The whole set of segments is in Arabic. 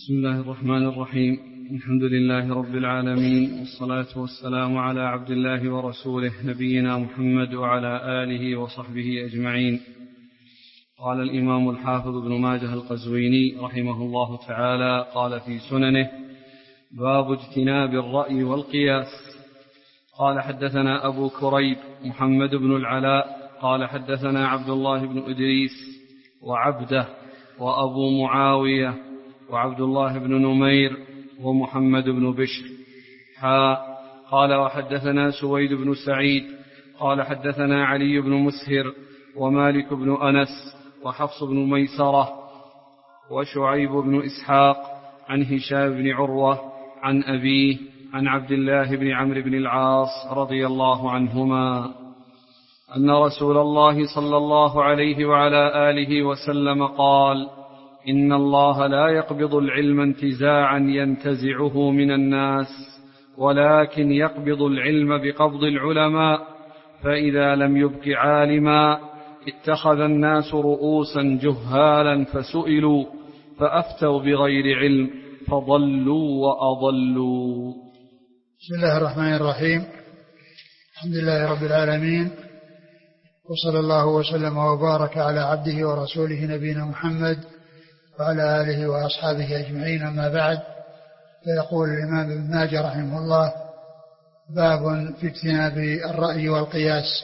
بسم الله الرحمن الرحيم. الحمد لله رب العالمين، والصلاة والسلام على عبد الله ورسوله نبينا محمد وعلى آله وصحبه أجمعين. قال الإمام الحافظ ابن ماجه القزويني رحمه الله تعالى قال في سننه: باب اجتناب الرأي والقياس. قال حدثنا أبو كريب محمد بن العلاء قال حدثنا عبد الله بن إدريس وعبده وأبو معاوية وعبد الله بن نمير ومحمد بن بشر قال وحدثنا سويد بن سعيد قال حدثنا علي بن مسهر ومالك بن أنس وحفص بن ميسرة وشعيب بن إسحاق عن هشام بن عروة عن أبيه عن عبد الله بن عمرو بن العاص رضي الله عنهما أن رسول الله صلى الله عليه وعلى آله وسلم قال: إن الله لا يقبض العلم انتزاعا ينتزعه من الناس، ولكن يقبض العلم بقبض العلماء، فإذا لم يبق عالما اتخذ الناس رؤوسا جهالا فسئلوا فأفتوا بغير علم فضلوا وأضلوا. بسم الله الرحمن الرحيم. الحمد لله رب العالمين، وصلى الله وسلم وبارك على عبده ورسوله نبينا محمد وعلى آله وأصحابه أجمعين، أما بعد. فيقول الإمام ابن ماجه رحمه الله: باب في اجتناب الرأي والقياس.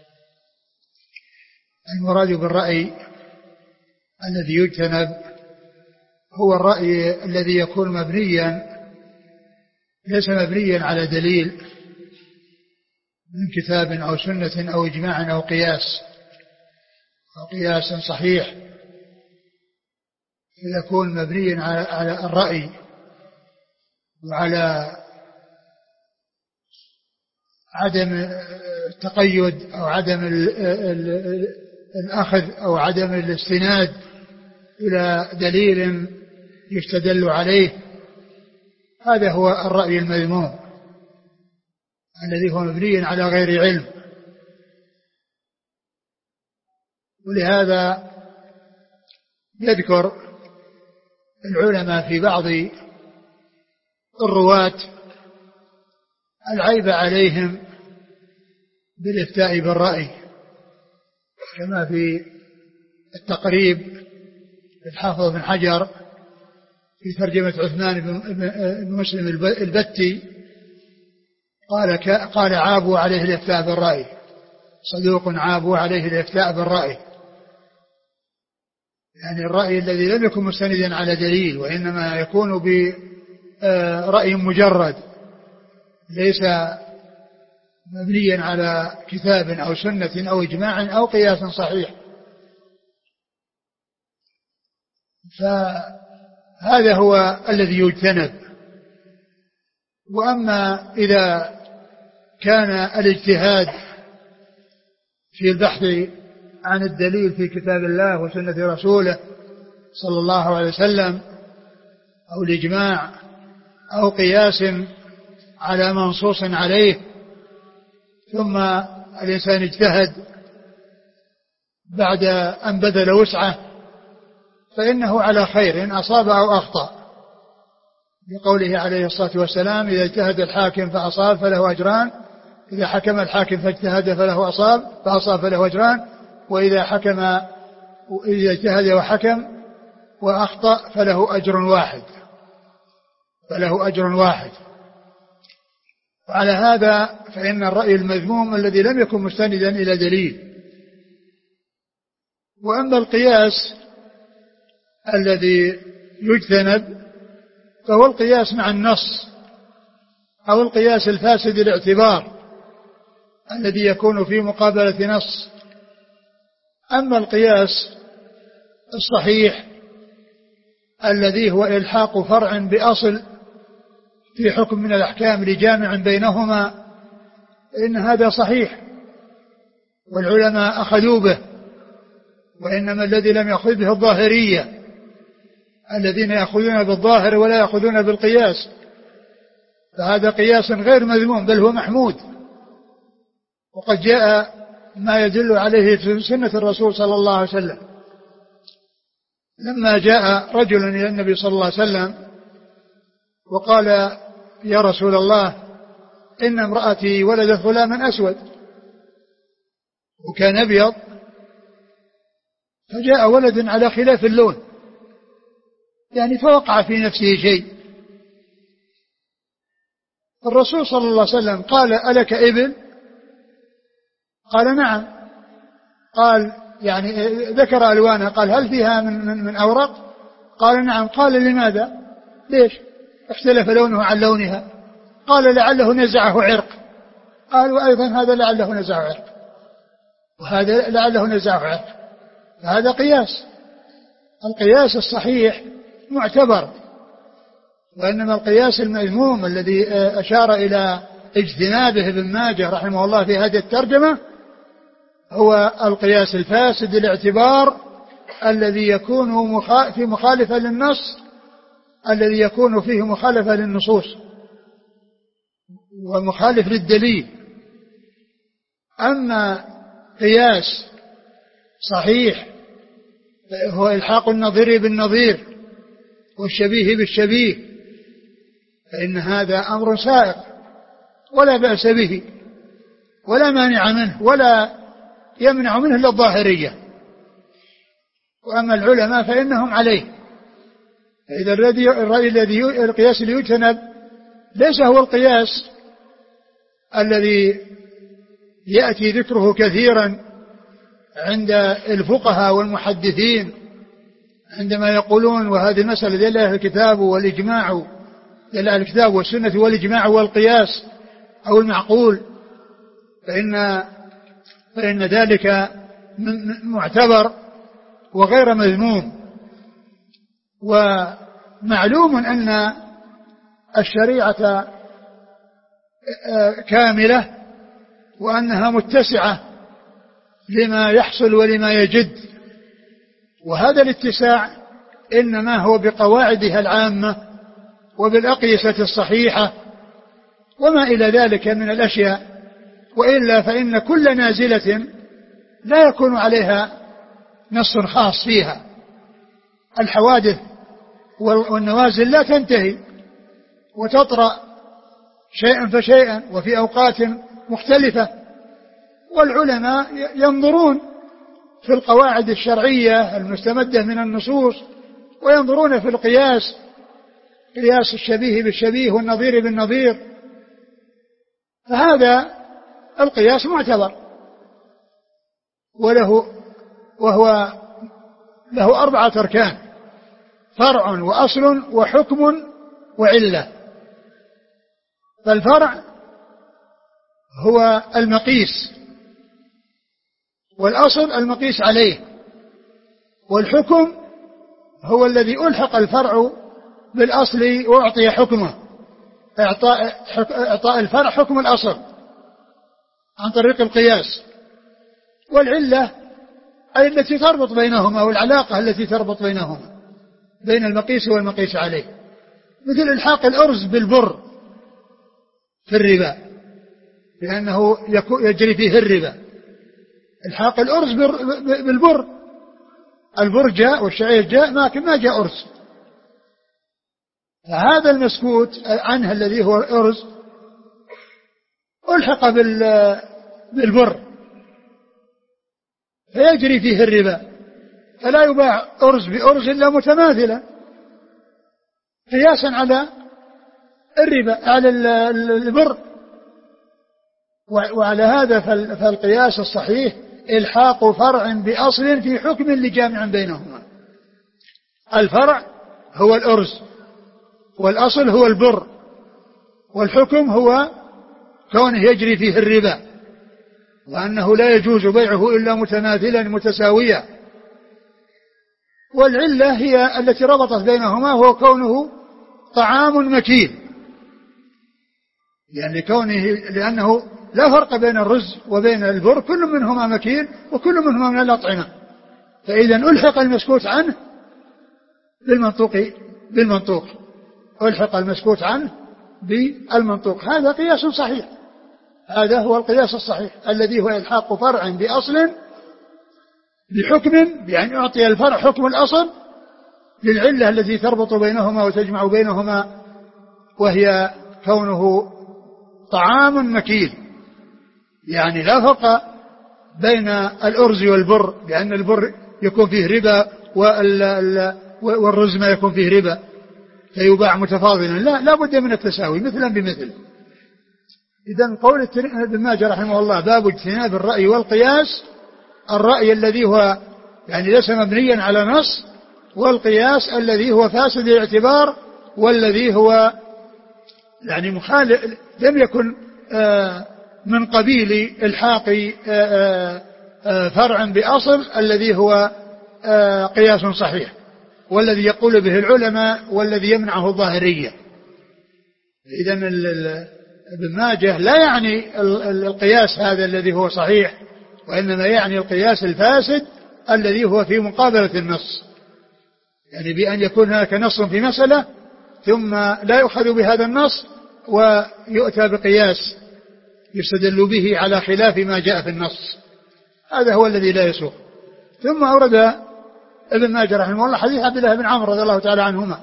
المراد بالرأي الذي يجتنب هو الرأي الذي يكون ليس مبنيا على دليل من كتاب أو سنة أو إجماع أو قياس صحيح، يكون مبنيا على الرأي وعلى عدم التقيد أو عدم الأخذ أو عدم الاستناد إلى دليل يستدل عليه. هذا هو الرأي المذموم الذي هو مبني على غير علم. ولهذا يذكر العلماء في بعض الرواة العيب عليهم بالافتاء بالرأي، كما في التقريب الحافظ بن حجر في ترجمة عثمان بن مسلم البتي قال عابوا عليه الافتاء بالرأي، صدوق عابوا عليه الافتاء بالرأي، يعني الرأي الذي لم يكن مستندا على دليل، وإنما يكون برأي مجرد ليس مبنيا على كتاب أو سنة أو إجماع أو قياس صحيح. فهذا هو الذي يجتنب. وأما إذا كان الاجتهاد في البحث عن الدليل في كتاب الله وسنة رسوله صلى الله عليه وسلم، أو الإجماع أو قياس على منصوص عليه، ثم الإنسان اجتهد بعد أن بذل وسعه، فإنه على خير إن أصاب أو أخطأ، بقوله عليه الصلاة والسلام: إذا اجتهد الحاكم فأصاب فله أجران، إذا حكم الحاكم فاجتهد فأصاب فله أجران، وإذا اجتهد وحكم وأخطأ فله أجر واحد. وعلى هذا فإن الرأي المذموم الذي لم يكن مستندا إلى دليل. وأما القياس الذي يجتنب فهو القياس مع النص، أو القياس الفاسد الاعتبار الذي يكون في مقابلة نص. أما القياس الصحيح الذي هو إلحاق فرع بأصل في حكم من الأحكام لجامع بينهما، إن هذا صحيح والعلماء أخذوا به. وإنما الذي لم يأخذ به الظاهرية الذين يأخذون بالظاهر ولا يأخذون بالقياس، فهذا قياس غير مذموم بل هو محمود. وقد جاء ما يدل عليه في سنة الرسول صلى الله عليه وسلم. لما جاء رجل إلى النبي صلى الله عليه وسلم وقال يا رسول الله إن امرأتي ولدت غلاما أسود وكان أبيض، فجاء ولد على خلاف اللون، يعني فوقع في نفسه شيء. الرسول صلى الله عليه وسلم قال ألك إبل؟ قال نعم. قال يعني ذكر ألوانها، قال هل فيها من أورق؟ قال نعم. قال لماذا؟ ليش اختلف لونها عن لونها؟ قال لعله نزعه عرق. قال وأيضا هذا لعله نزعه عرق، وهذا لعله نزعه عرق. فهذا قياس. القياس الصحيح معتبر، وإنما القياس المذموم الذي أشار إلى اجتنابه ابن ماجه رحمه الله في هذه الترجمة هو القياس الفاسد الاعتبار الذي يكون في مخالفة للنص، الذي يكون فيه مخالفة للنصوص ومخالف للدليل. أما قياس صحيح هو إلحاق النظير بالنظير والشبيه بالشبيه، فإن هذا أمر سائق ولا بأس به ولا مانع منه ولا يمنع منه إلا الظاهرية. وأما العلماء فإنهم عليه. إذا القياس اللي يجتنب ليس هو القياس الذي يأتي ذكره كثيرا عند الفقهاء والمحدثين عندما يقولون وهذه المسألة دل عليها الكتاب والإجماع، دل على الكتاب والسنة والإجماع والقياس أو المعقول، فإن ذلك معتبر وغير مذموم. ومعلوم أن الشريعة كاملة وأنها متسعة لما يحصل ولما يجد، وهذا الاتساع إنما هو بقواعدها العامة وبالأقيسة الصحيحة وما إلى ذلك من الأشياء، وإلا فإن كل نازلة لا يكون عليها نص خاص فيها. الحوادث والنوازل لا تنتهي وتطرأ شيئا فشيئا وفي أوقات مختلفة، والعلماء ينظرون في القواعد الشرعية المستمدة من النصوص وينظرون في القياس، قياس الشبيه بالشبيه والنظير بالنظير، فهذا القياس معتبر وهو له 4 أركان: فرع وأصل وحكم وعلة. فالفرع هو المقيس، والأصل المقيس عليه، والحكم هو الذي ألحق الفرع بالأصل وأعطي حكمه، إعطاء الفرع حكم الأصل عن طريق القياس. والعلة أي التي تربط بينهما والعلاقة التي تربط بينهما بين المقيس والمقيس عليه، مثل إلحاق الأرز بالبر في الربا لأنه يجري فيه الربا. إلحاق الأرز بالبر، البر جاء والشعير جاء ما جاء أرز، فهذا المسكوت عنه الذي هو الأرز ألحق بالبر فيجري فيه الربا، فلا يباع أرز بأرز إلا متماثلا قياسا على الربا على البر. وعلى هذا فالقياس الصحيح إلحاق فرع بأصل في حكم لجامع بينهما. الفرع هو الأرز، والأصل هو البر، والحكم هو كونه يجري فيه الربا وأنه لا يجوز بيعه إلا متماثلا متساويا. والعلة هي التي ربطت بينهما هو كونه طعام مكيل، لأنه لا فرق بين الرز وبين البر، كل منهما مكيل وكل منهما من الأطعمة، فإذا ألحق المسكوت عنه بالمنطوق ألحق المسكوت عنه بالمنطوق. هذا قياس صحيح، هذا هو القياس الصحيح الذي هو إلحاق فرع بأصل بحكم، يعني أعطي الفرع حكم الأصل للعلة التي تربط بينهما وتجمع بينهما وهي كونه طعام مكيل، يعني لا فرق بين الأرز والبر، لأن البر يكون فيه ربا والرز ما يكون فيه ربا فيباع متفاضلا، لا بد من التساوي مثلا بمثل. إذن قول ابن ماجه رحمه الله باب اجتناب الرأي والقياس، الرأي الذي هو يعني ليس مبنيا على نص، والقياس الذي هو فاسد الاعتبار، والذي هو يعني مخالف لم يكن من قبيل الحاق فرع بأصل الذي هو قياس صحيح، والذي يقول به العلماء والذي يمنعه الظاهرية. إذن ابن ماجه لا يعني القياس هذا الذي هو صحيح، وإنما يعني القياس الفاسد الذي هو في مقابلة النص، يعني بأن يكون هناك نص في مسألة ثم لا يؤخذ بهذا النص ويؤتى بقياس يستدل به على خلاف ما جاء في النص، هذا هو الذي لا يسوق. ثم أورد ابن ماجه رحمه الله حديث عبد الله بن عمرو رضي الله تعالى عنهما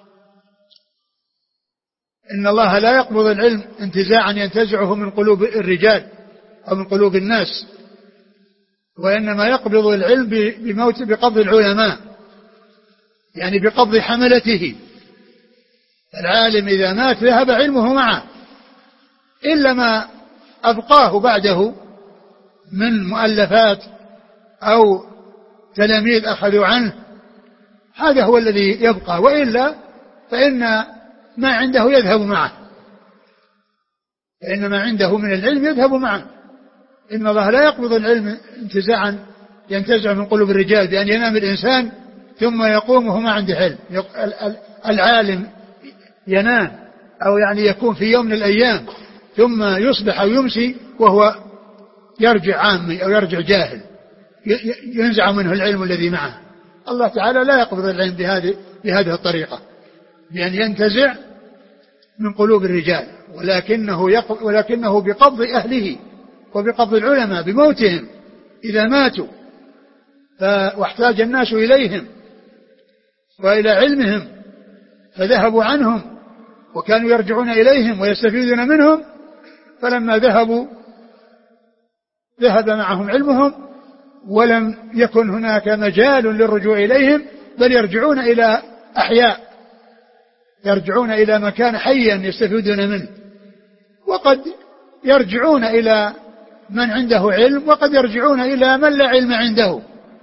إن الله لا يقبض العلم انتزاعا ينتزعه من قلوب الرجال أو من قلوب الناس، وإنما يقبض العلم بقبض العلماء، يعني بقبض حملته. العالم إذا مات ذهب علمه معه إلا ما أبقاه بعده من مؤلفات أو تلاميذ أخذوا عنه، هذا هو الذي يبقى، وإلا فإن ما عنده يذهب معه، فإن ما عنده من العلم يذهب معه. إن الله لا يقبض العلم انتزاعا ينتزع من قلوب الرجال بأن ينام الإنسان ثم يقوم وهو ما عنده علم. العالم ينام أو يعني يكون في يوم من الأيام ثم يصبح أو يمسي وهو يرجع عامي أو يرجع جاهل، ينزع منه العلم الذي معه. الله تعالى لا يقبض العلم بهذه الطريقة، بأن ينتزع من قلوب الرجال، ولكنه بقبض أهله وبقبض العلماء بموتهم إذا ماتوا واحتاج الناس إليهم وإلى علمهم فذهبوا عنهم وكانوا يرجعون إليهم ويستفيدون منهم، فلما ذهبوا ذهب معهم علمهم ولم يكن هناك مجال للرجوع إليهم، بل يرجعون إلى أحياء، يرجعون إلى مكان حيا يستفيدون منه، وقد يرجعون إلى من عنده علم وقد يرجعون إلى من لا علم عنده،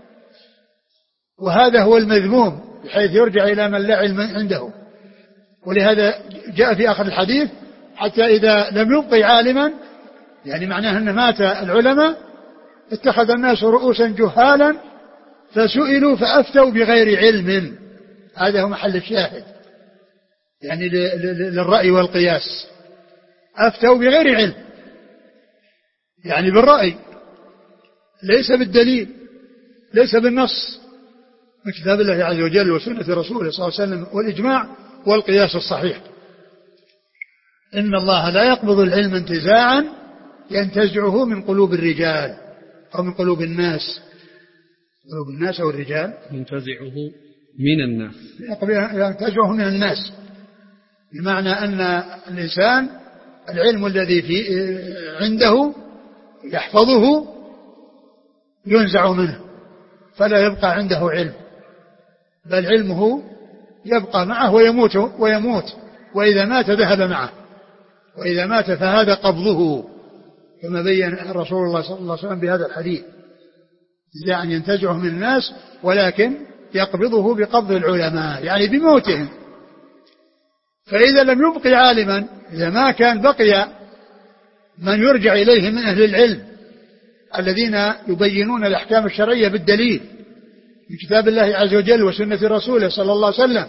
وهذا هو المذموم بحيث يرجع إلى من لا علم عنده. ولهذا جاء في آخر الحديث حتى إذا لم يبقي عالما، يعني معناه أن مات العلماء اتخذ الناس رؤوسا جهالا فسئلوا فأفتوا بغير علم. هذا هو محل الشاهد يعني للرأي والقياس، أفتوا بغير علم، يعني بالرأي ليس بالدليل، ليس بالنص من كتاب الله عز وجل وسنة رسوله صلى الله عليه وسلم والإجماع والقياس الصحيح. إن الله لا يقبض العلم انتزاعا ينتزعه من قلوب الرجال أو من قلوب الناس، قلوب الناس أو الرجال، ينتزعه من الناس، ينتزعه من الناس، بمعنى أن الإنسان العلم الذي عنده يحفظه ينزع منه فلا يبقى عنده علم، بل علمه يبقى معه ويموت وإذا مات ذهب معه، وإذا مات فهذا قبضه كما بين رسول الله صلى الله عليه وسلم بهذا الحديث، يعني ينتزعه من الناس ولكن يقبضه بقبض العلماء يعني بموتهم. فإذا لم يبقي عالما، إذا ما كان بقي من يرجع إليه من أهل العلم الذين يبينون الأحكام الشرعية بالدليل من كتاب الله عز وجل وسنة رسوله صلى الله عليه وسلم،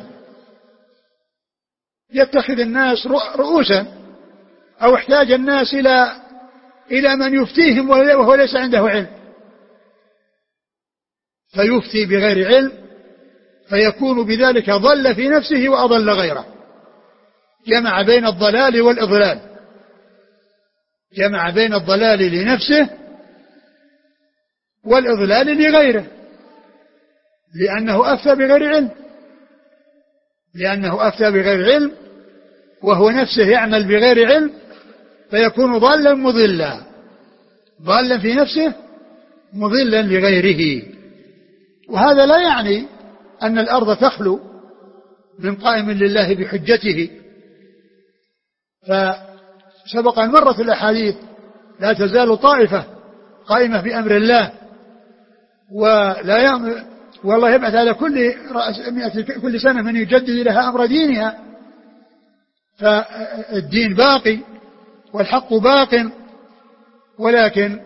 يتخذ الناس رؤوسا أو احتاج الناس إلى من يفتيهم وهو ليس عنده علم، فيفتي بغير علم فيكون بذلك ضل في نفسه وأضل غيره، جمع بين الضلال والإضلال، جمع بين الضلال لنفسه والإضلال لغيره، لأنه أفتى بغير علم، وهو نفسه يعمل بغير علم فيكون ضالا مضلا، ضالا في نفسه مضلا لغيره. وهذا لا يعني أن الأرض تخلو من قائم لله بحجته، فسبق أن مرت الأحاديث لا تزال طائفة قائمة بأمر الله والله يبعث على كل سنة من يجدد لها أمر دينها، فالدين باقي والحق باق، ولكن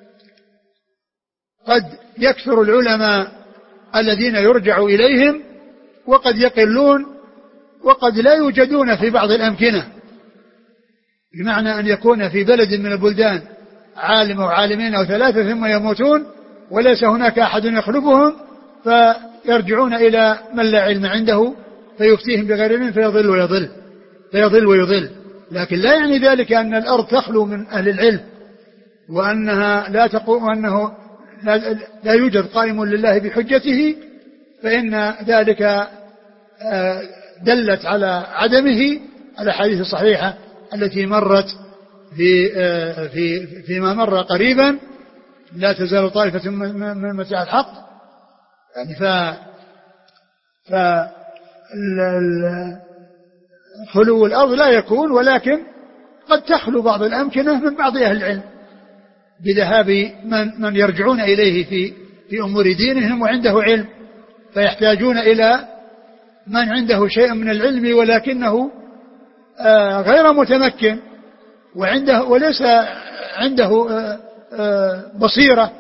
قد يكثر العلماء الذين يرجع إليهم وقد يقلون وقد لا يوجدون في بعض الأمكنة، بمعنى أن يكون في بلد من البلدان عالم أو عالمين أو ثلاثة ثم يموتون وليس هناك أحد يخلفهم، فيرجعون إلى من لا علم عنده فيفتيهم بغير علم فيضل ويضل. لكن لا يعني ذلك أن الأرض تخلو من أهل العلم وأنها لا تقوم، وأنه لا يوجد قائم لله بحجته، فإن ذلك دلت على عدمه الأحاديث الصحيحة التي مرت فيما مر قريبا: لا تزال طائفة من متاع الحق، يعني خلو الأرض لا يكون، ولكن قد تخلو بعض الأمكنة من بعض أهل العلم بذهاب من يرجعون إليه في أمور دينهم وعنده علم، فيحتاجون إلى من عنده شيء من العلم ولكنه غير متمكن وليس عنده بصيرة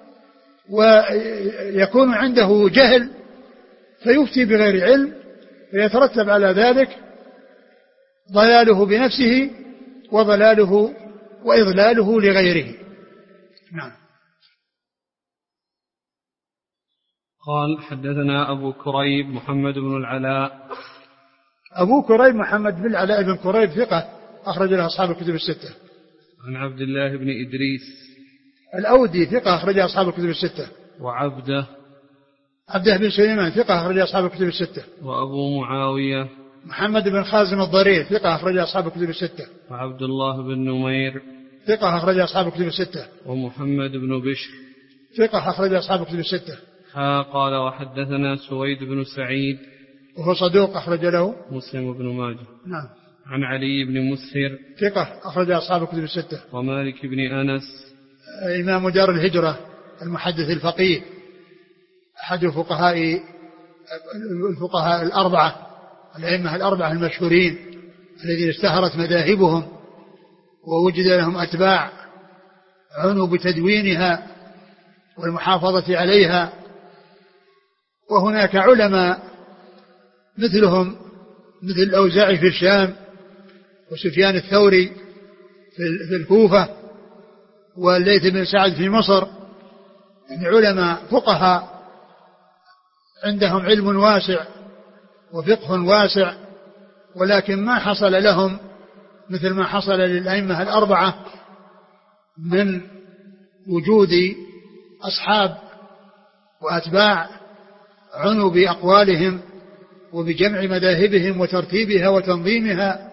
ويكون عنده جهل فيفتي بغير علم، فيترتب على ذلك ضلاله بنفسه وضلاله وإضلاله لغيره. نعم. قال: حدثنا أبو كريب محمد بن العلاء. أبو كريب محمد بن العلاء بن كريب ثقة أخرج له أصحاب الكتب الستة. عن عبد الله بن إدريس الأودي ثقة أخرج أصحاب الكتب الستة. وعبده بن سليمان ثقة أخرج أصحاب الكتب الستة. وأبو معاوية محمد بن خازم الضرير ثقة أخرج أصحاب الكتب الستة. وعبد الله بن نمير ثقة أخرج أصحاب الكتب الستة. ومحمد بن بشر ثقة أخرج أصحاب الكتب الستة. قال: وحدثنا سويد بن سعيد وهو صدوق أخرج له مسلم بن ماجه. نعم. عن علي بن مسهر ثقة أخرج أصحاب الكتب الستة. ومالك بن أنس إمام دار الهجرة المحدث الفقيه أحد الفقهاء الأربعة الأئمة الأربعة المشهورين الذين اشتهرت مذاهبهم ووجد لهم أتباع عنوا بتدوينها والمحافظة عليها. وهناك علماء مثلهم مثل الأوزاعي في الشام وسفيان الثوري في الكوفة والليث بن سعد في مصر، يعني علماء فقهاء عندهم علم واسع وفقه واسع، ولكن ما حصل لهم مثل ما حصل للأئمة الأربعة من وجود أصحاب وأتباع عنوا بأقوالهم وبجمع مذاهبهم وترتيبها وتنظيمها.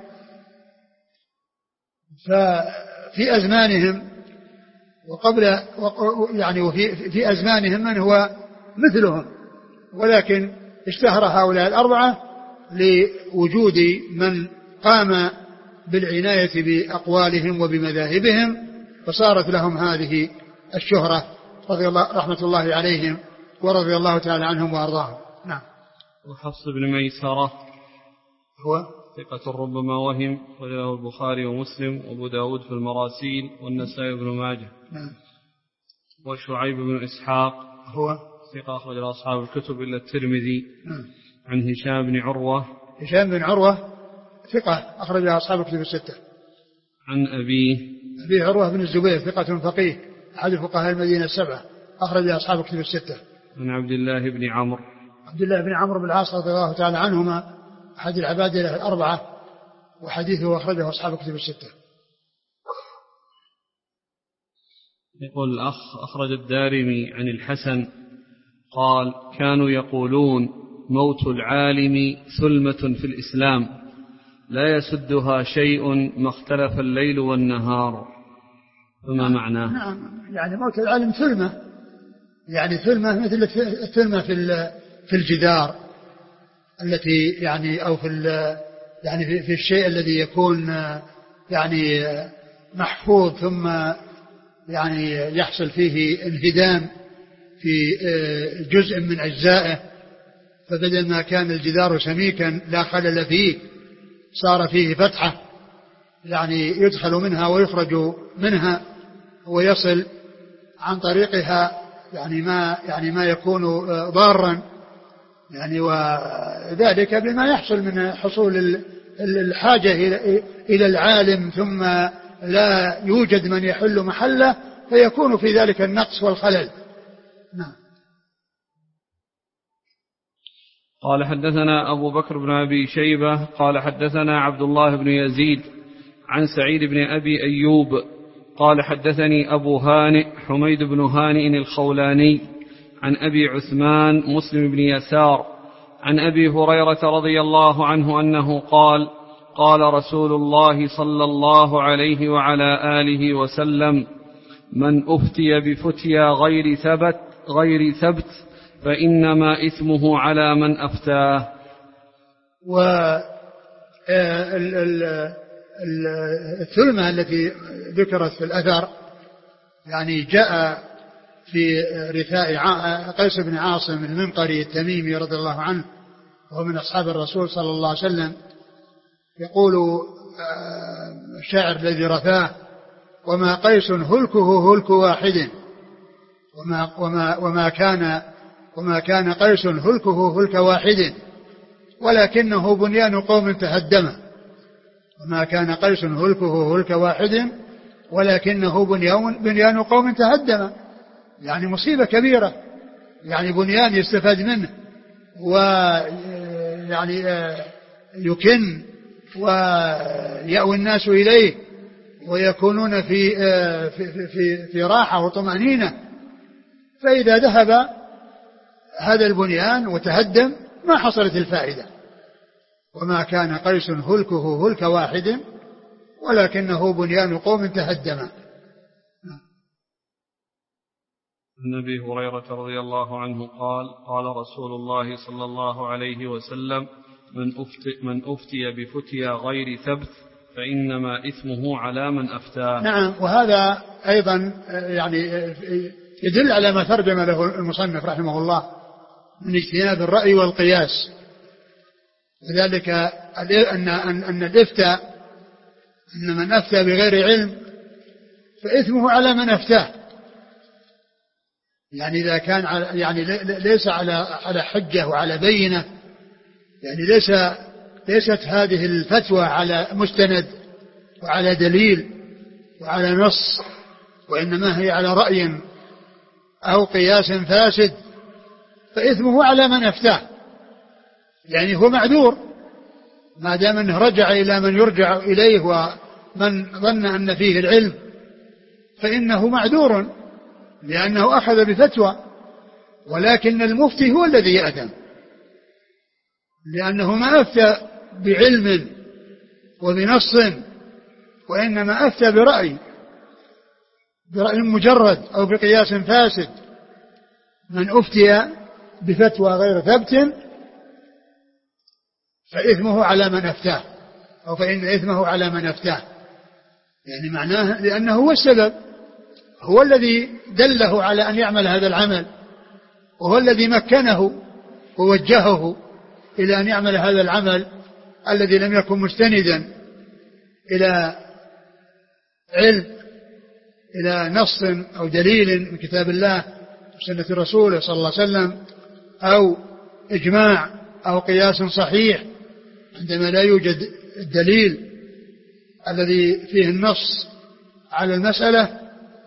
ففي أزمانهم وقبل يعني وفي أزمانهم من هو مثلهم، ولكن اشتهر هؤلاء الأربعة لوجود من قام بالعناية بأقوالهم وبمذاهبهم، فصارت لهم هذه الشهرة رحمة الله عليهم ورضي الله تعالى عنهم وأرضاهم. نعم. وحفص بن ميسرة هو ثقة ربما وهم، وله البخاري ومسلم وابو داود في المراسيل والنسائي بن ماجه. نعم. وشعيب بن إسحاق هو ثقة أخرج أصحاب الكتب إلا الترمذي. نعم. عن هشام بن عروة ثقة أخرج أصحاب الكتب الستة. عن أبي عروة بن الزبير ثقة فقيه أحد فقهاء المدينة السبعة أخرج أصحاب الكتب الستة. عن عبد الله بن عمرو بن العاص رضي الله تعالى عنهما أحد العبادلة الأربعة، وحديثه أخرجه أصحاب الكتب الستة. يقول الأخ: أخرج الدارمي عن الحسن قال: كانوا يقولون موت العالم ثلمة في الإسلام، لا يسدها شيء ما اختلف الليل والنهار، فما معناه؟ نعم، يعني موت العالم ثلمة، يعني ثلمة مثل الثلمة في الجدار التي يعني أو يعني في الشيء الذي يكون يعني محفوظ ثم يعني يحصل فيه انهدام في جزء من أجزائه، فبدل ما كان الجدار سميكا لا خلل فيه صار فيه فتحة يعني يدخل منها ويخرج منها ويصل عن طريقها يعني ما يكون ضارا، يعني وذلك بما يحصل من حصول الحاجة إلى العالم ثم لا يوجد من يحل محله فيكون في ذلك النقص والخلل. نعم. قال حدثنا أبو بكر بن أبي شيبة قال حدثنا عبد الله بن يزيد عن سعيد بن أبي أيوب قال حدثني أبو هانئ حميد بن هانئ الخولاني عن أبي عثمان مسلم بن يسار عن أبي هريرة رضي الله عنه أنه قال قال رسول الله صلى الله عليه وعلى آله وسلم من أفتي بفتيا غير ثبت فإنما إثمه على من أفتاه. الثلمة التي ذكرت في الأثر يعني جاء في رثاء قيس بن عاصم المنقري التميمي رضي الله عنه وهو من أصحاب الرسول صلى الله عليه وسلم، يقول الشاعر الذي رثاه: وما قيس هلكه هلك واحد وما كان قيس هلكه هلك واحد ولكنه بنيان قوم تهدم. وما كان قيس هلكه هلك واحد ولكنه بنيان قوم تهدم، يعني مصيبة كبيرة، يعني بنيان يستفاد منه ويعني يكن ويأوي الناس إليه ويكونون في راحة وطمأنينة، فإذا ذهب هذا البنيان وتهدم ما حصلت الفائدة. وما كان قيس هلكه هلك واحد ولكنه بنيان قوم تهدم. عن أبي هريرة رضي الله عنه قال قال رسول الله صلى الله عليه وسلم من أفتي بفتيا غير ثبت فإنما إثمه على من أفتاه. نعم، وهذا أيضا يعني يدل على ما ترجم له المصنف رحمه الله من اجتناب الرأي والقياس، وذلك أن الإفتاء أن من أفتى بغير علم فإثمه على من أفتاه، يعني إذا كان يعني ليس على حجة وعلى بينة، يعني ليست هذه الفتوى على مستند وعلى دليل وعلى نص، وإنما هي على رأي أو قياس فاسد، فإثمه على من أفتاه، يعني هو معذور ما دام أنه رجع إلى من يرجع إليه ومن ظن أن فيه العلم، فإنه معذور لأنه أخذ بفتوى، ولكن المفتي هو الذي يأثم لأنه ما أفتى بعلم وبنص، وإنما أفتى برأي مجرد أو بقياس فاسد. من أفتي بفتوى غير ثبت فإثمه على من أفتاه، أو فإن إثمه على من أفتاه، يعني معناه لأنه هو السبب، هو الذي دله على أن يعمل هذا العمل، وهو الذي مكنه ووجهه إلى أن يعمل هذا العمل الذي لم يكن مستندا إلى علم، إلى نص أو دليل من كتاب الله وسنة رسوله صلى الله عليه وسلم، أو إجماع أو قياس صحيح، عندما لا يوجد الدليل الذي فيه النص على المسألة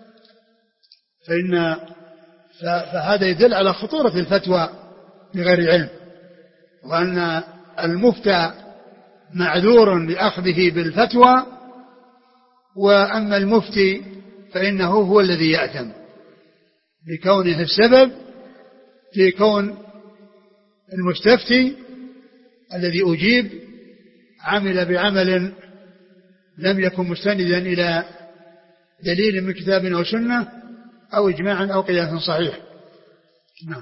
فهذا يدل على خطورة الفتوى بغير علم، وأن المفتى معذور لأخذه بالفتوى، وأما المفتي فإنه هو الذي يأثم بكونه السبب في كون المستفتي الذي أجيب عمل بعمل لم يكن مستندا إلى دليل من كتاب أو سنة أو إجماع أو قياس صحيح. نعم.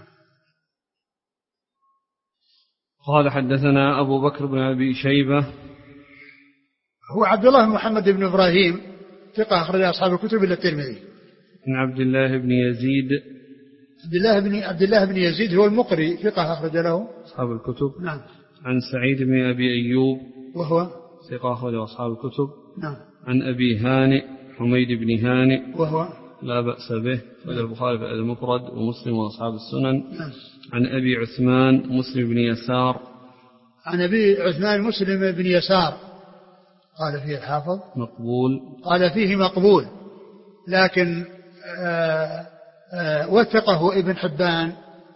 قال حدثنا أبو بكر بن أبي شيبة هو عبد الله بن محمد بن إبراهيم ثقة أخرج أصحاب الكتب إلا الترمذي. عن عبد الله بن يزيد عبد الله بن يزيد هو المقري ثقة أخرج له أصحاب الكتب. نعم. عن سعيد بن أبي أيوب وهو ثقة أخرج أصحاب الكتب. نعم. عن أبي هانئ حميد بن هانئ وهو لا بأس به أخرج البخاري في المفرد ومسلم وأصحاب السنن. نعم. عن أبي عثمان مسلم بن يسار عن أبي عثمان مسلم بن يسار قال فيه الحافظ مقبول، قال فيه مقبول، لكن وثقه ابن حبان،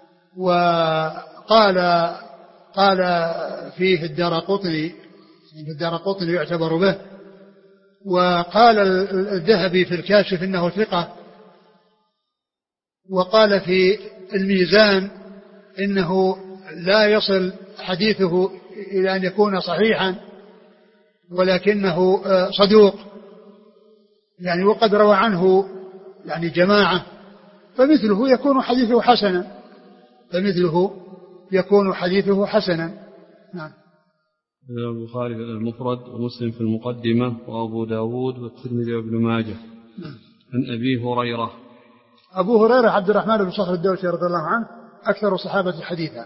وقال فيه الدارقطني يعتبر به، وقال الذهبي في الكاشف إنه ثقة، وقال في الميزان إنه لا يصل حديثه إلى أن يكون صحيحا ولكنه صدوق، يعني وقد روى عنه يعني جماعة، فمثله يكون حديثه حسنا. نعم. البخاري في المفرد ومسلم في المقدمة وأبو داود والترمذي وابن ماجه. نعم. عن أبو هريرة عبد الرحمن بن صخر الدوسي رضي الله عنه أكثر الصحابة حديثا.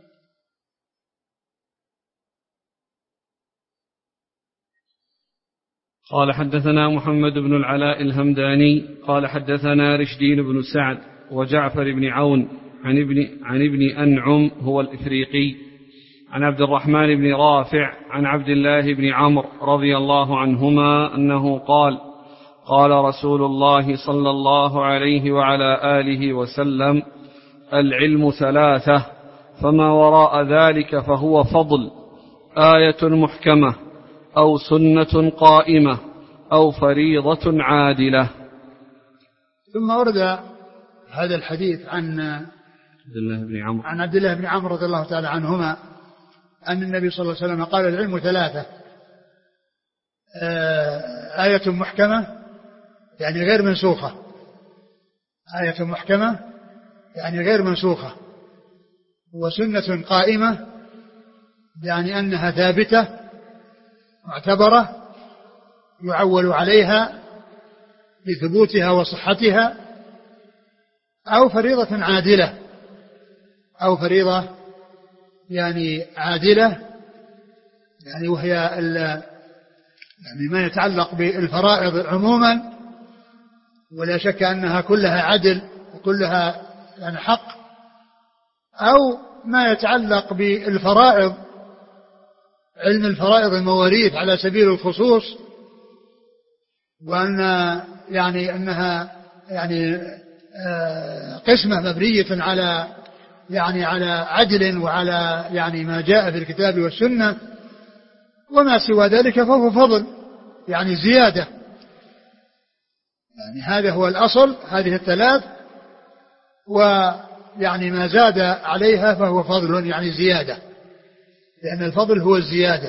قال حدثنا محمد بن العلاء الهمداني قال حدثنا رشدين بن سعد وجعفر بن عون عن ابن أنعم هو الإفريقي عن عبد الرحمن بن رافع عن عبد الله بن عمرو رضي الله عنهما أنه قال قال رسول الله صلى الله عليه وعلى آله وسلم العلم ثلاثة فما وراء ذلك فهو فضل، آية محكمة أو سنة قائمة أو فريضة عادلة. ثم ورد هذا الحديث عن عبد الله بن عمرو رضي الله تعالى عنهما أن النبي صلى الله عليه وسلم قال العلم ثلاثة، آية محكمة يعني غير منسوخة، آية محكمة يعني غير منسوخة، وسنة قائمة يعني أنها ثابتة معتبرة يعول عليها لثبوتها وصحتها، أو فريضة عادلة، أو فريضة يعني عادلة، يعني وهي يعني ما يتعلق بالفرائض عموما، ولا شك أنها كلها عدل وكلها يعني حق، أو ما يتعلق بالفرائض علم الفرائض المواريث على سبيل الخصوص، وأن يعني أنها يعني قسمة مبنية على يعني على عدل وعلى يعني ما جاء في الكتاب والسنة، وما سوى ذلك فهو فضل يعني زيادة، يعني هذا هو الأصل، هذه الثلاث، ويعني ما زاد عليها فهو فضل يعني زيادة، لأن الفضل هو الزيادة.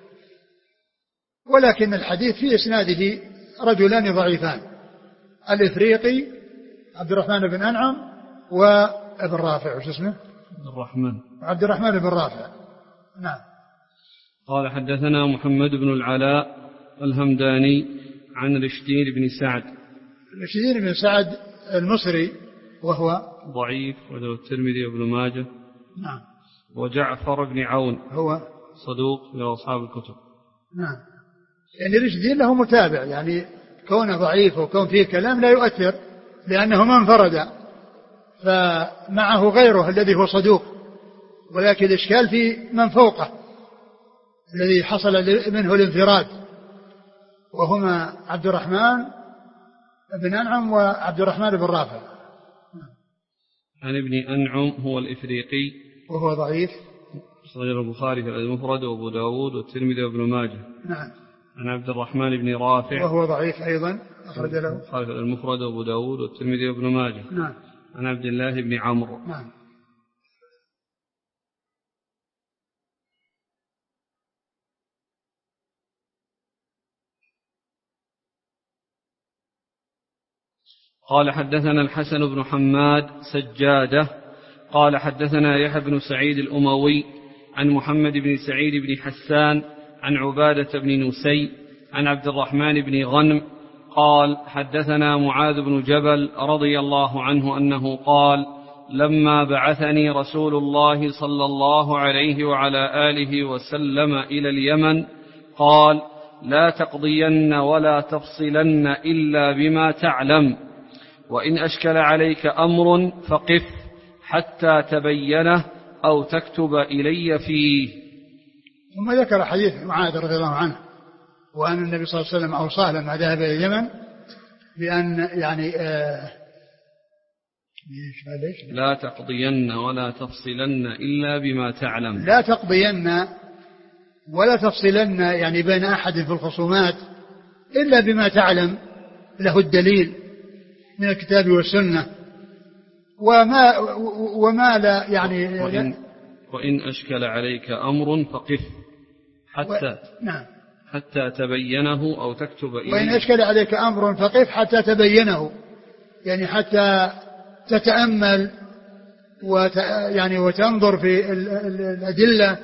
ولكن الحديث في إسناده رجلان ضعيفان، الإفريقي عبد الرحمن بن أنعم وابن رافع وش اسمه؟ عبد الرحمن بن رافع. نعم. قال حدثنا محمد بن العلاء الهمداني عن رشدين بن سعد المصري وهو ضعيف وله الترمذي وابن ماجه. نعم. وجعفر بن عون هو صدوق لأصحاب الكتب. نعم. يعني رشدين له متابع، يعني كونه ضعيف وكون فيه كلام لا يؤثر، لأنه من انفرد، فمعه غيره الذي هو صدوق، ولكن الإشكال في من فوقه الذي حصل منه الانفراد، وهما عبد الرحمن بن أنعم وعبد الرحمن بن رافع. عن ابن أنعم هو الإفريقي وهو ضعيف، أخرجه البخاري في المفرد وأبو داود والترمذي وابن ماجه. نعم. عن عبد الرحمن بن رافع وهو ضعيف أيضا، أخرج له البخاري في المفرد وأبو داود والترمذي وابن ماجه. نعم. عن عبد الله بن عمرو. نعم. قال حدثنا الحسن بن حماد سجادة قال حدثنا يحيى بن سعيد الأموي عن محمد بن سعيد بن حسان عن عبادة بن نسي عن عبد الرحمن بن غنم قال حدثنا معاذ بن جبل رضي الله عنه أنه قال لما بعثني رسول الله صلى الله عليه وعلى آله وسلم إلى اليمن قال لا تقضين ولا تفصلن إلا بما تعلم وإن أشكل عليك أمر فقف حتى تبينه أو تكتب إلي فيه. ثم ذكر حديث معاذ رضي الله عنه وأن النبي صلى الله عليه وسلم أوصاه لما ذهب إلى اليمن بأن يعني لا تقضين ولا تفصلن إلا بما تعلم. لا تقضين ولا تفصلن يعني بين أحد في الخصومات إلا بما تعلم له الدليل من الكتاب والسنة وما لا يعني وإن أشكل عليك أمر فقف حتى تبينه أو تكتب إليه. وإن أشكل عليك أمر فقف حتى تبينه يعني حتى تتأمل يعني وتنظر في الأدلة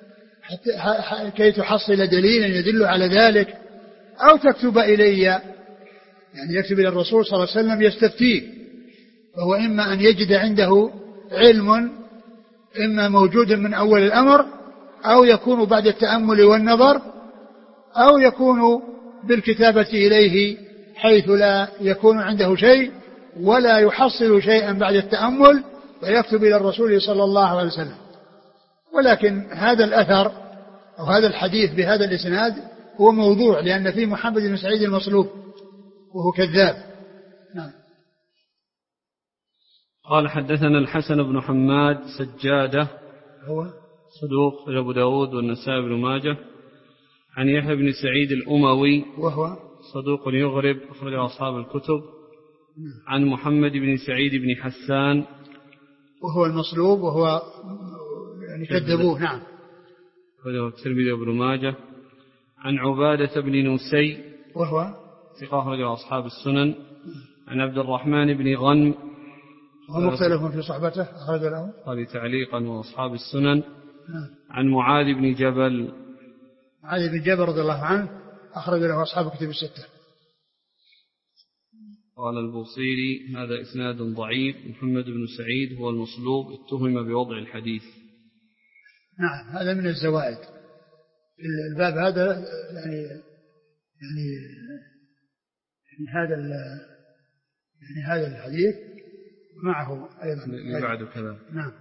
كي تحصل دليلا يدل على ذلك أو تكتب إلي يعني يكتب إلى الرسول صلى الله عليه وسلم يستفتيه فهو إما أن يجد عنده علم إما موجود من أول الأمر أو يكون بعد التأمل والنظر أو يكون بالكتابة إليه حيث لا يكون عنده شيء ولا يحصل شيئا بعد التأمل ويكتب إلى الرسول صلى الله عليه وسلم. ولكن هذا الأثر أو هذا الحديث بهذا الإسناد هو موضوع لأن فيه محمد بن سعيد المصلوب وهو كذاب. نعم. قال حدثنا الحسن بن حماد سجادة هو صدوق أبو داود والنسائي بن ماجه عن يحيى بن سعيد الأموي وهو صدوق يغرب أخرج أصحاب الكتب عن محمد بن سعيد بن حسان وهو المصلوب وهو يعني كذبوه. نعم. أخرجه الترمذي وابن ماجه عن عبادة بن نسي وهو ثقة أخرجه أصحاب السنن عن عبد الرحمن بن غنم وهو مختلف في صحبته أخرج له قال تعليقا وأصحاب السنن عن معاذ بن جبل رضي الله عنه أخرج له أصحاب كتب الستة. قال البوصيري هذا إسناد ضعيف محمد بن سعيد هو المصلوب اتهم بوضع الحديث. نعم هذا من الزوائد الباب هذا يعني هذا الحديث معه أيضا بعد كذا. نعم.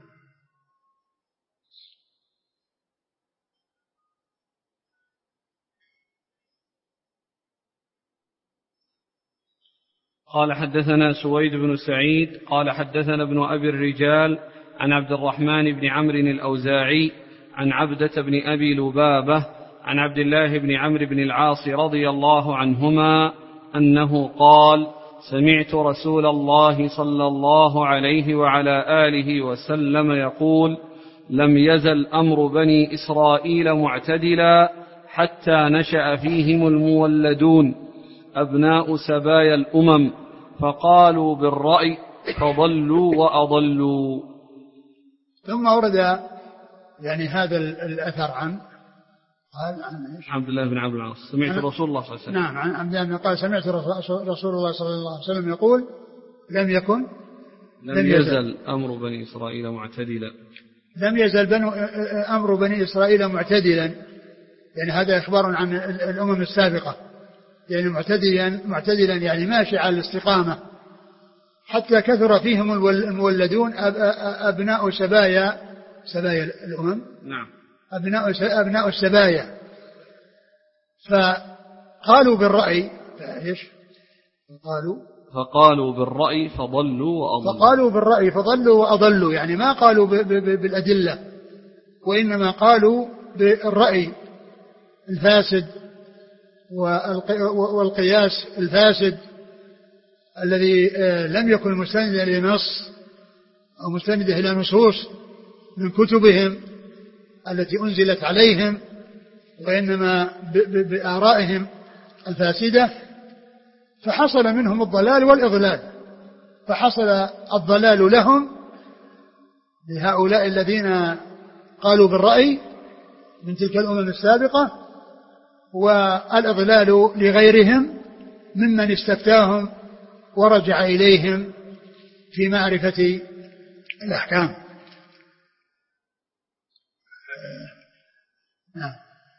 قال حدثنا سويد بن سعيد قال حدثنا ابن أبي الرجال عن عبد الرحمن بن عمرو الأوزاعي عن عبدة بن أبي لبابة عن عبد الله بن عمرو بن العاص رضي الله عنهما أنه قال سمعت رسول الله صلى الله عليه وعلى آله وسلم يقول لم يزل أمر بني إسرائيل معتدلا حتى نشأ فيهم المولدون أبناء سبايا الأمم فقالوا بالرأي فضلوا وأضلوا. ثم ورد يعني هذا الأثر عن عبد الله بن عمرو بن العاص سمعت رسول الله صلى الله عليه وسلم. نعم عن عبد الله قال سمعت رسول الله صلى الله عليه وسلم يقول لم يزل أمر بني إسرائيل معتدلا. لم يزل أمر بني إسرائيل معتدلا يعني هذا إخبار عن الأمم السابقة يعني معتدلا يعني ماشي على الاستقامة حتى كثر فيهم المولدون أبناء سبايا الأمم. نعم. أبناء السبايا فقالوا بالرأي فقالوا بالرأي فضلوا وأضلوا يعني ما قالوا بالأدلة وإنما قالوا بالرأي الفاسد والقياس الفاسد الذي لم يكن مستندا لنص أو مستندا إلى نصوص من كتبهم التي أنزلت عليهم وإنما بآرائهم الفاسدة فحصل منهم الضلال والإضلال فحصل الضلال لهم لهؤلاء الذين قالوا بالرأي من تلك الأمم السابقة، والإضلال لغيرهم ممن استفتاهم ورجع إليهم في معرفة الأحكام. نعم.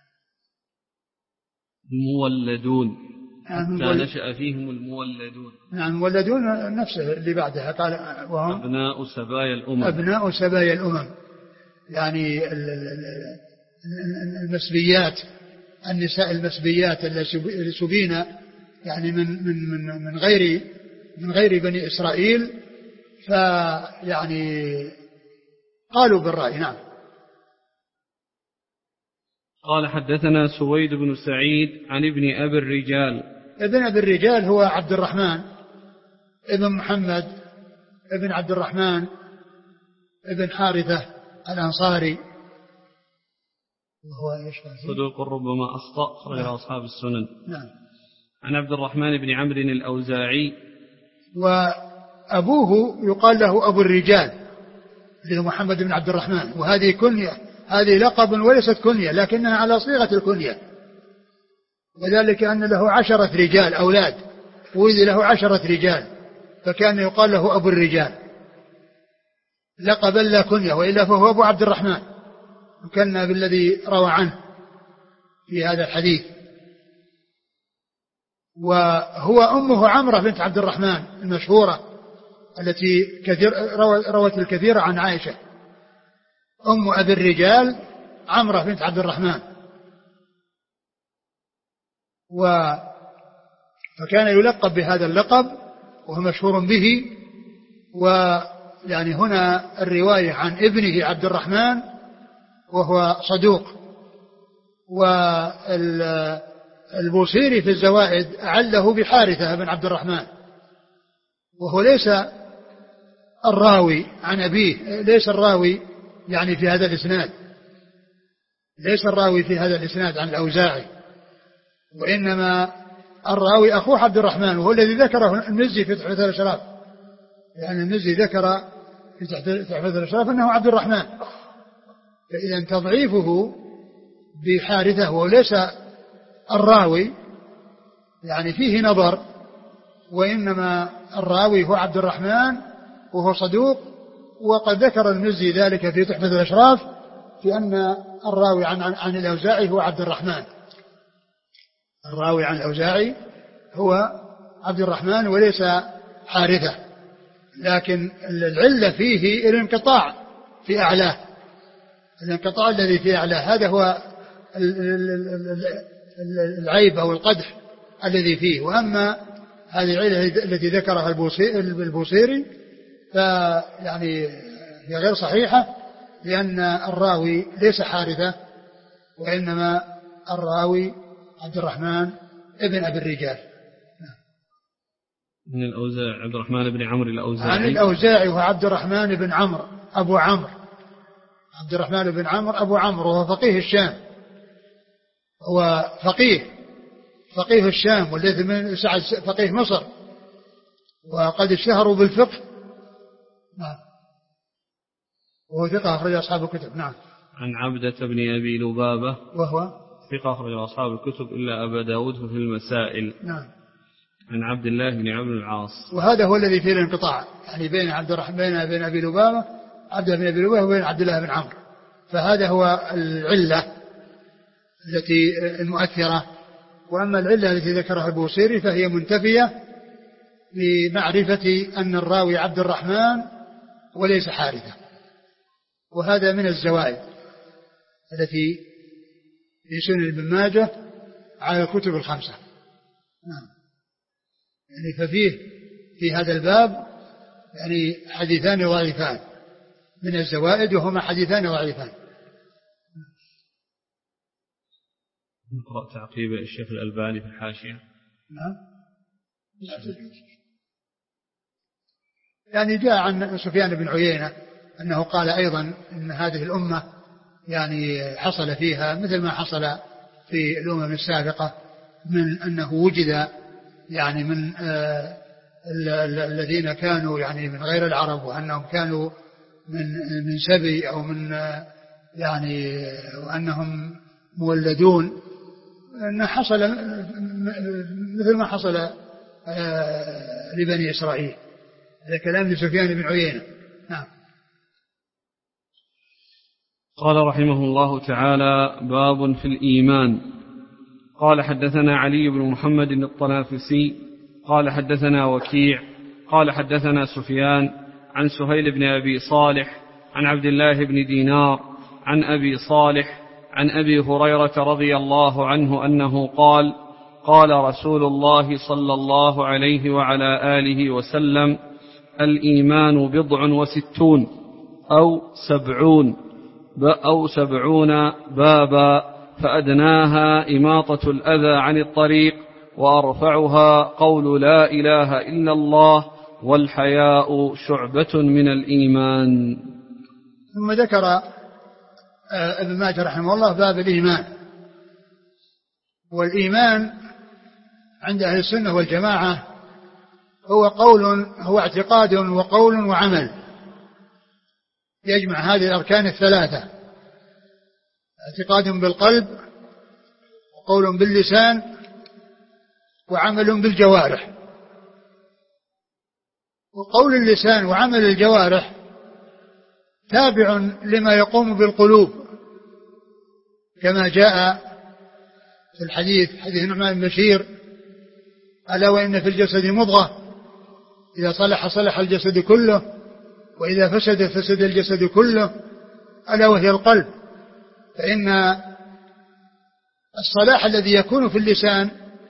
المولدون حتى نشأ فيهم المولدون. نعم المولدون نفسه اللي بعدها قال وهم أبناء سبايا الأمم. أبناء سبايا الأمم، يعني المسبيات، النساء المسبيات اللي سبين يعني من غير بني إسرائيل، فيعني قالوا بالرأي. نعم. قال حدثنا سويد بن سعيد عن ابن أبي الرجال. ابن أبي الرجال هو عبد الرحمن ابن محمد ابن عبد الرحمن ابن حارثة الأنصاري، وهو صدوق ربما أخطأ غير أصحاب السنن. نعم. عن عبد الرحمن بن عمرو الأوزاعي، وأبوه يقال له أبو الرجال اللي هو محمد بن عبد الرحمن، وهذه كنية، هذه لقب وليست كنية لكنها على صيغة الكنية، وذلك أن له 10 رجال أولاد، ولد له 10 رجال، فكان يقال له أبو الرجال لقبا لا كنية، وإلا فهو أبو عبد الرحمن، وكان بالذي روى عنه في هذا الحديث. وهو أمه عمرة بنت عبد الرحمن المشهورة التي روت الكثير عن عائشة، أم أبي الرجال عمرة بنت عبد الرحمن. فكان يلقب بهذا اللقب وهو مشهور به. ويعني هنا الرواية عن ابنه عبد الرحمن وهو صدوق. والبوصيري في الزوائد أعله بحارثة بن عبد الرحمن، وهو ليس الراوي عن أبيه، ليس الراوي يعني في هذا الإسناد، ليس الراوي في هذا الإسناد عن الأوزاعي، وإنما الراوي أخوه عبد الرحمن، وهو الذي ذكره المزي في تحفة الأشراف. يعني المزي ذكر في تحفة الأشراف أنه عبد الرحمن، فإذا تضعيفه بحارثة وليس الراوي يعني فيه نظر، وإنما الراوي هو عبد الرحمن وهو صدوق. وقد ذكر المزي ذلك في تحفة الأشراف في أن الراوي عن الأوزاعي هو عبد الرحمن، الراوي عن الأوزاعي هو عبد الرحمن وليس حارثة، لكن العلة فيه الانقطاع في أعلاه، الانقطاع الذي في أعلاه هذا هو العيب أو القدح الذي فيه. وأما هذه العلة التي ذكرها البوصيري فيعني هي غير صحيحة، لأن الراوي ليس حارثة، وإنما الراوي عبد الرحمن ابن أبي الرجال. من الأوزاعي عبد الرحمن بن عمرو الأوزاعي، عن الأوزاعي وهو عبد الرحمن بن عمرو أبو عمرو، عبد الرحمن بن عمرو أبو عمرو، وهو فقيه الشام، هو فقيه الشام والذي من سعد فقيه مصر، وقد اشتهروا بالفقه. نعم. وهو ثقة أخرج أصحاب الكتب. نعم. عن عبدة بن أبي لبابة وهو ثقة أخرج أصحاب الكتب إلا أبا داود في المسائل. نعم. عن عبد الله بن عمرو العاص، وهذا هو الذي فيه الانقطاع، يعني بين عبد الرحمن بين أبي لبابة عبد بن أبي لبابة وبين عبد الله بن عمرو، فهذا هو العلة التي المؤثرة. وأما العلة التي ذكرها البوصيري فهي منتفية بمعرفة أن الراوي عبد الرحمن وليس حارثة، وهذا من الزوائد التي في سنن ابن ماجه على الكتب الخمسة. نعم. يعني ففيه في هذا الباب يعني حديثان ضعيفان من الزوائد، وهما حديثان ضعيفان. نقرأ تعقيب الشيخ الألباني في الحاشية. نعم. يعني جاء عن سفيان بن عيينة أنه قال أيضا إن هذه الأمة يعني حصل فيها مثل ما حصل في الأمم السابقة، من أنه وجد يعني من الذين كانوا يعني من غير العرب وأنهم كانوا من سبي أو من يعني وأنهم مولدون، أن حصل مثل ما حصل لبني إسرائيل. هذا كلام لسفيان بن عيينة. نعم. قال رحمه الله تعالى: باب في الإيمان. قال حدثنا علي بن محمد الطنافسي قال حدثنا وكيع قال حدثنا سفيان عن سهيل بن أبي صالح عن عبد الله بن دينار عن أبي صالح عن أبي هريرة رضي الله عنه أنه قال: قال رسول الله صلى الله عليه وعلى آله وسلم: الإيمان 67 أو 70 بابا، فأدناها إماطة الأذى عن الطريق، وأرفعها قول لا إله إلا الله، والحياء شعبة من الإيمان. ثم ذكر ابن ماجه رحمه الله باب الإيمان. والإيمان عند أهل السنة والجماعة هو اعتقاد وقول وعمل، يجمع هذه الأركان الثلاثة: اعتقاد بالقلب، وقول باللسان، وعمل بالجوارح. وقول اللسان وعمل الجوارح تابع لما يقوم بالقلوب، كما جاء في الحديث حديث نعمان بن بشير: ألا وإن في الجسد مضغة إذا صلح صلح الجسد كله، وإذا فسد فسد الجسد كله، ألا وهي القلب. فإن الصلاح الذي يكون في اللسان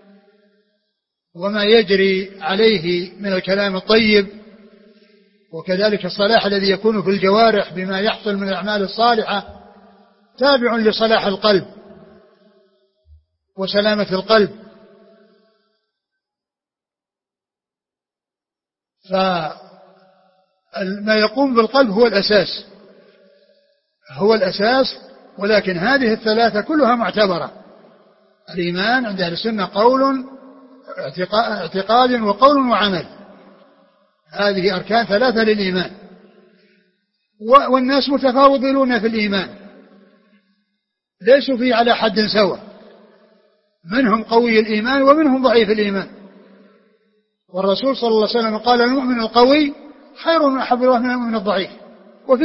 وما يجري عليه من الكلام الطيب، وكذلك الصلاح الذي يكون في الجوارح بما يحصل من الأعمال الصالحة، تابع لصلاح القلب وسلامة القلب. فما يقوم بالقلب هو الأساس، ولكن هذه الثلاثة كلها معتبرة. الإيمان عند أهل السنة اعتقاد وقول وعمل، هذه أركان ثلاثة للإيمان. والناس متفاوضون في الإيمان، ليسوا فيه على حد سواء، منهم قوي الإيمان ومنهم ضعيف الإيمان. والرسول صلى الله عليه وسلم قال: المؤمن القوي خير وأحب الله من المؤمن الضعيف، وفي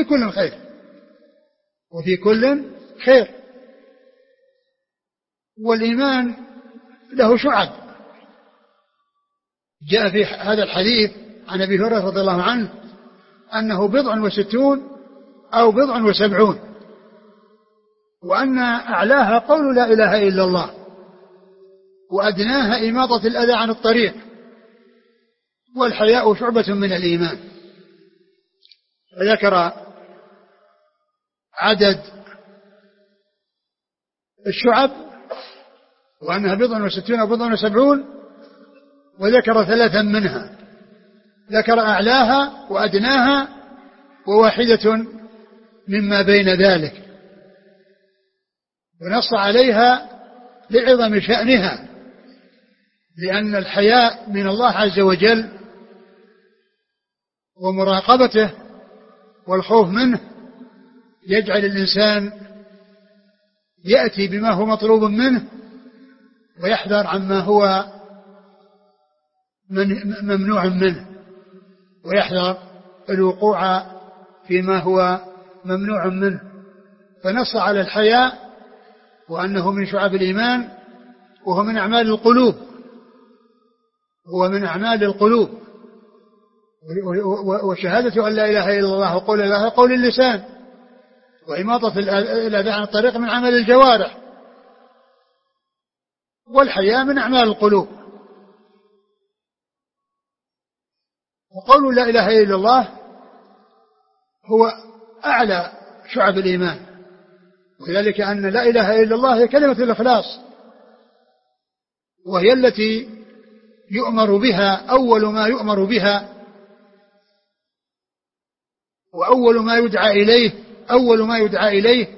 كل خير. والإيمان له شعب، جاء في هذا الحديث عن أبي هريرة رضي الله عنه أنه 67 أو 70، وأن أعلاها قول لا إله إلا الله، وأدناها إماطة الأذى عن الطريق، والحياء شعبة من الإيمان. وذكر عدد الشعب وأنها 67 أو 70، وذكر 3 منها، ذكر أعلاها وأدناها وواحدة مما بين ذلك، ونص عليها لعظم شأنها، لأن الحياء من الله عز وجل ومراقبته والخوف منه يجعل الإنسان يأتي بما هو مطلوب منه، ويحذر عما هو ممنوع منه، ويحذر الوقوع فيما هو ممنوع منه. فنص على الحياء وأنه من شعب الإيمان، وهو من أعمال القلوب، وشهادة أن لا إله إلا الله وقول لا إله قول اللسان، وإماطة الأذى عن الطريق من عمل الجوارح، والحياء من أعمال القلوب. وقول لا إله إلا الله هو أعلى شعب الإيمان، وذلك أن لا إله إلا الله هي كلمة الإخلاص، وهي التي يؤمر بها، أول ما يؤمر بها، وأول ما يدعى إليه،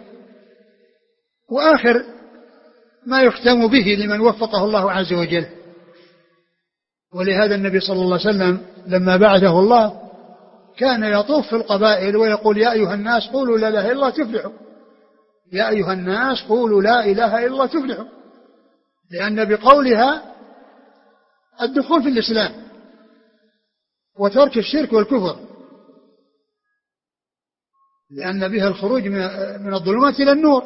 وآخر ما يختم به لمن وفقه الله عز وجل. ولهذا النبي صلى الله عليه وسلم لما بعثه الله كان يطوف في القبائل ويقول يا أيها الناس قولوا لا إله إلا الله تفلحوا، يا أيها الناس قولوا لا إله إلا الله تفلحوا، لأن بقولها الدخول في الإسلام وترك الشرك والكفر، لأن بها الخروج من الظلمات إلى النور.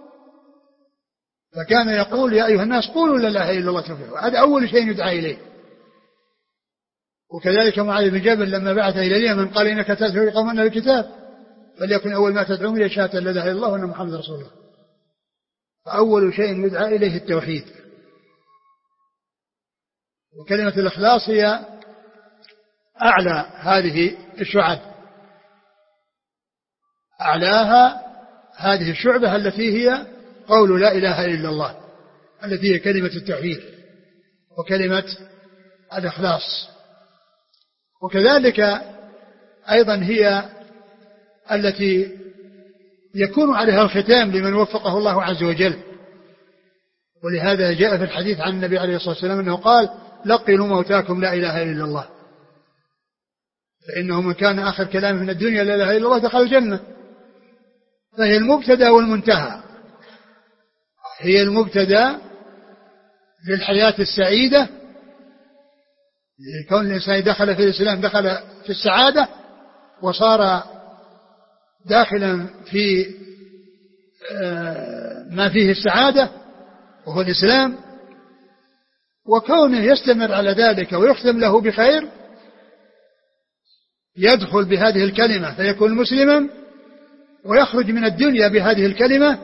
فكان يقول يا أيها الناس قولوا لا إله إلا الله تفلحوا، هذا أول شيء يدعى إليه. وكذلك معاذ بن جبل لما بعث إلى اليمن قال إنك تدعو قوما إلى الكتاب فليكن أول ما تدعون إلى شهادة لا إله إلا الله وأن محمد رسول الله. فأول شيء يدعى إليه التوحيد. وكلمة الإخلاص هي أعلى هذه الشعب، أعلاها هذه الشعبة التي هي قول لا إله إلا الله، التي هي كلمة التوحيد وكلمة الإخلاص. وكذلك أيضا هي التي يكون عليها الختام لمن وفقه الله عز وجل. ولهذا جاء في الحديث عن النبي عليه الصلاة والسلام أنه قال لقنوا موتاكم لا إله إلا الله، فإنه من كان آخر كلامه من الدنيا لا إله إلا الله دخل الجنة. فهي المبتدأ والمنتهى، هي المبتدأ للحياة السعيدة، كون الإنسان دخل في الإسلام دخل في السعادة وصار داخلا في ما فيه السعادة وهو الإسلام، وكونه يستمر على ذلك ويختم له بخير يدخل بهذه الكلمة فيكون مسلما، ويخرج من الدنيا بهذه الكلمة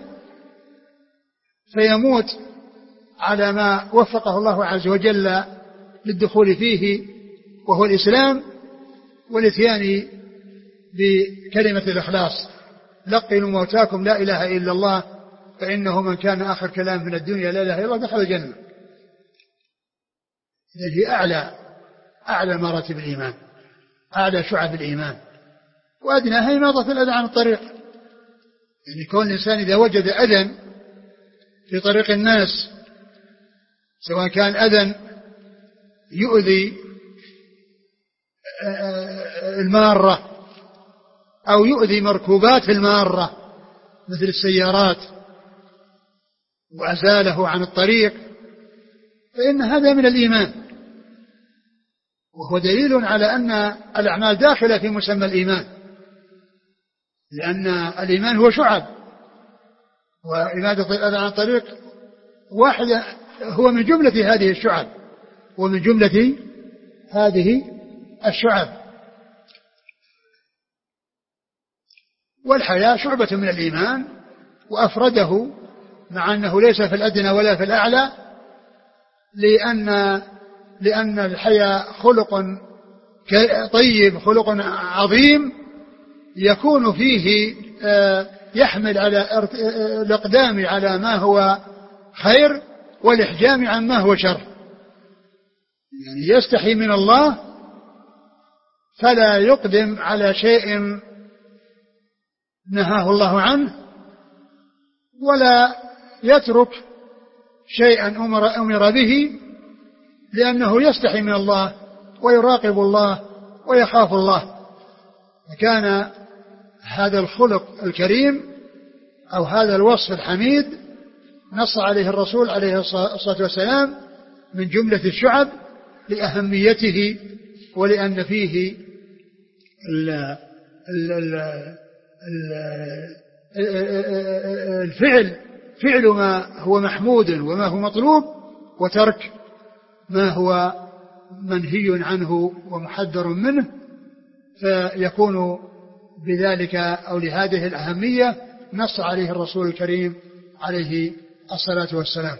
فيموت على ما وفقه الله عز وجل للدخول فيه وهو الإسلام والإتيان بكلمة الإخلاص. لقنوا موتاكم لا إله إلا الله فإنه من كان آخر كلام من الدنيا لا إله إلا الله دخل الجنة. هي أعلى مراتب الإيمان، أعلى شعب الإيمان، وأدناها إماطة الأذى عن الطريق. يعني كون الإنسان إذا وجد أذى في طريق الناس، سواء كان أذى يؤذي المارة أو يؤذي مركوبات المارة مثل السيارات وأزاله عن الطريق، فإن هذا من الإيمان، وهو دليل على أن الأعمال داخلة في مسمى الإيمان، لأن الإيمان هو شعب، وإمادة الأذى عن الطريق واحدة هو من جملة هذه الشعب ومن جملة هذه الشعب. والحياة شعبة من الإيمان، وأفرده مع أنه ليس في الأدنى ولا في الأعلى، لأن الحياة خلق طيب، خلق عظيم يكون فيه يحمل على الإقدام على ما هو خير والإحجام عن ما هو شر. يعني يستحي من الله فلا يقدم على شيء نهاه الله عنه، ولا يترك شيئا أمر به، لأنه يستحي من الله ويراقب الله ويخاف الله. فكان هذا الخلق الكريم أو هذا الوصف الحميد نص عليه الرسول عليه الصلاة والسلام من جملة الشعب لأهميته، ولأن فيه فعل ما هو محمود وما هو مطلوب، وترك ما هو منهي عنه ومحذر منه، فيكون بذلك أو لهذه الأهمية نص عليه الرسول الكريم عليه الصلاة والسلام.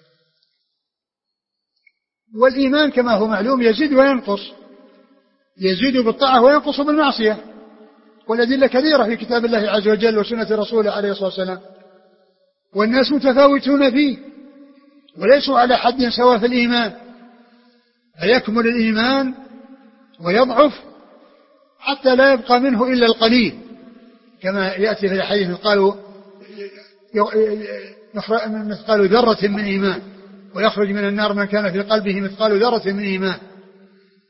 والإيمان كما هو معلوم يزيد وينقص، يزيد بالطاعة وينقص بالمعصية، والأدلة كثيرة في كتاب الله عز وجل وسنة رسوله عليه الصلاة والسلام، والناس متفاوتون فيه وليسوا على حد سواء في الإيمان، فيكمل الإيمان ويضعف حتى لا يبقى منه إلا القليل، كما يأتي في الحديث قالوا مثقال ذرة من إيمان، ويخرج من النار من كان في قلبه مثقال ذرة من إيمان،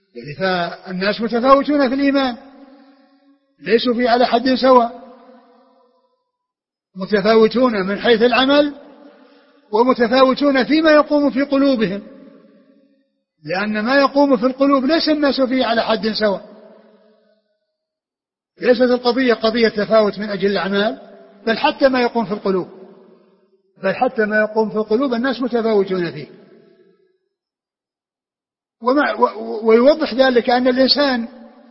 يعني فالناس متفاوتون في الإيمان، ليسوا فيه على حد سواء، متفاوتون من حيث العمل ومتفاوتون فيما يقوم في قلوبهم، لأن ما يقوم في القلوب ليس الناس فيه على حد سواء. ليست القضية قضية تفاوت من أجل الأعمال، بل حتى ما يقوم في القلوب الناس متفاوتون فيه. ويوضح ذلك أن الإنسان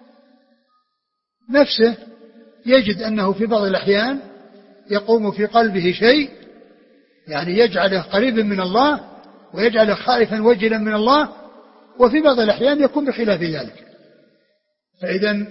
نفسه يجد أنه في بعض الأحيان يقوم في قلبه شيء يعني يجعله قريبا من الله ويجعله خائفا وجلا من الله، وفي بعض الأحيان يكون بخلاف ذلك. فإذا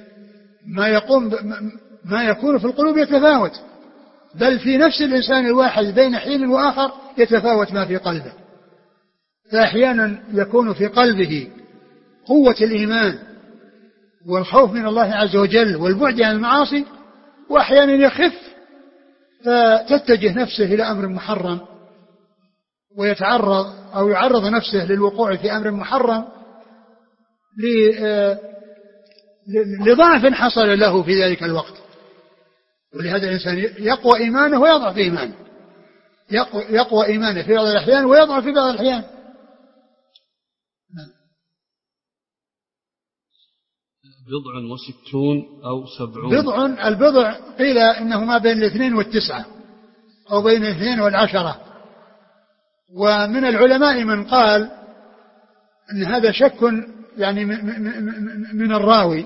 ما يكون في القلوب يتفاوت، بل في نفس الإنسان الواحد بين حين وآخر يتفاوت ما في قلبه. فأحيانا يكون في قلبه قوة الإيمان والخوف من الله عز وجل والبعد عن المعاصي، وأحيانا يخف فتتجه نفسه إلى أمر محرم ويتعرض أو يعرض نفسه للوقوع في أمر محرم لضعف حصل له في ذلك الوقت. ولهذا الإنسان يقوى إيمانه ويضعف إيمانه، يقوى إيمانه في بعض الأحيان ويضعف في بعض الأحيان. بضع وستون أو 70. البضع قيل إنه ما بين 2 و9 أو بين 2 و10. ومن العلماء من قال أن هذا شك يعني من الراوي،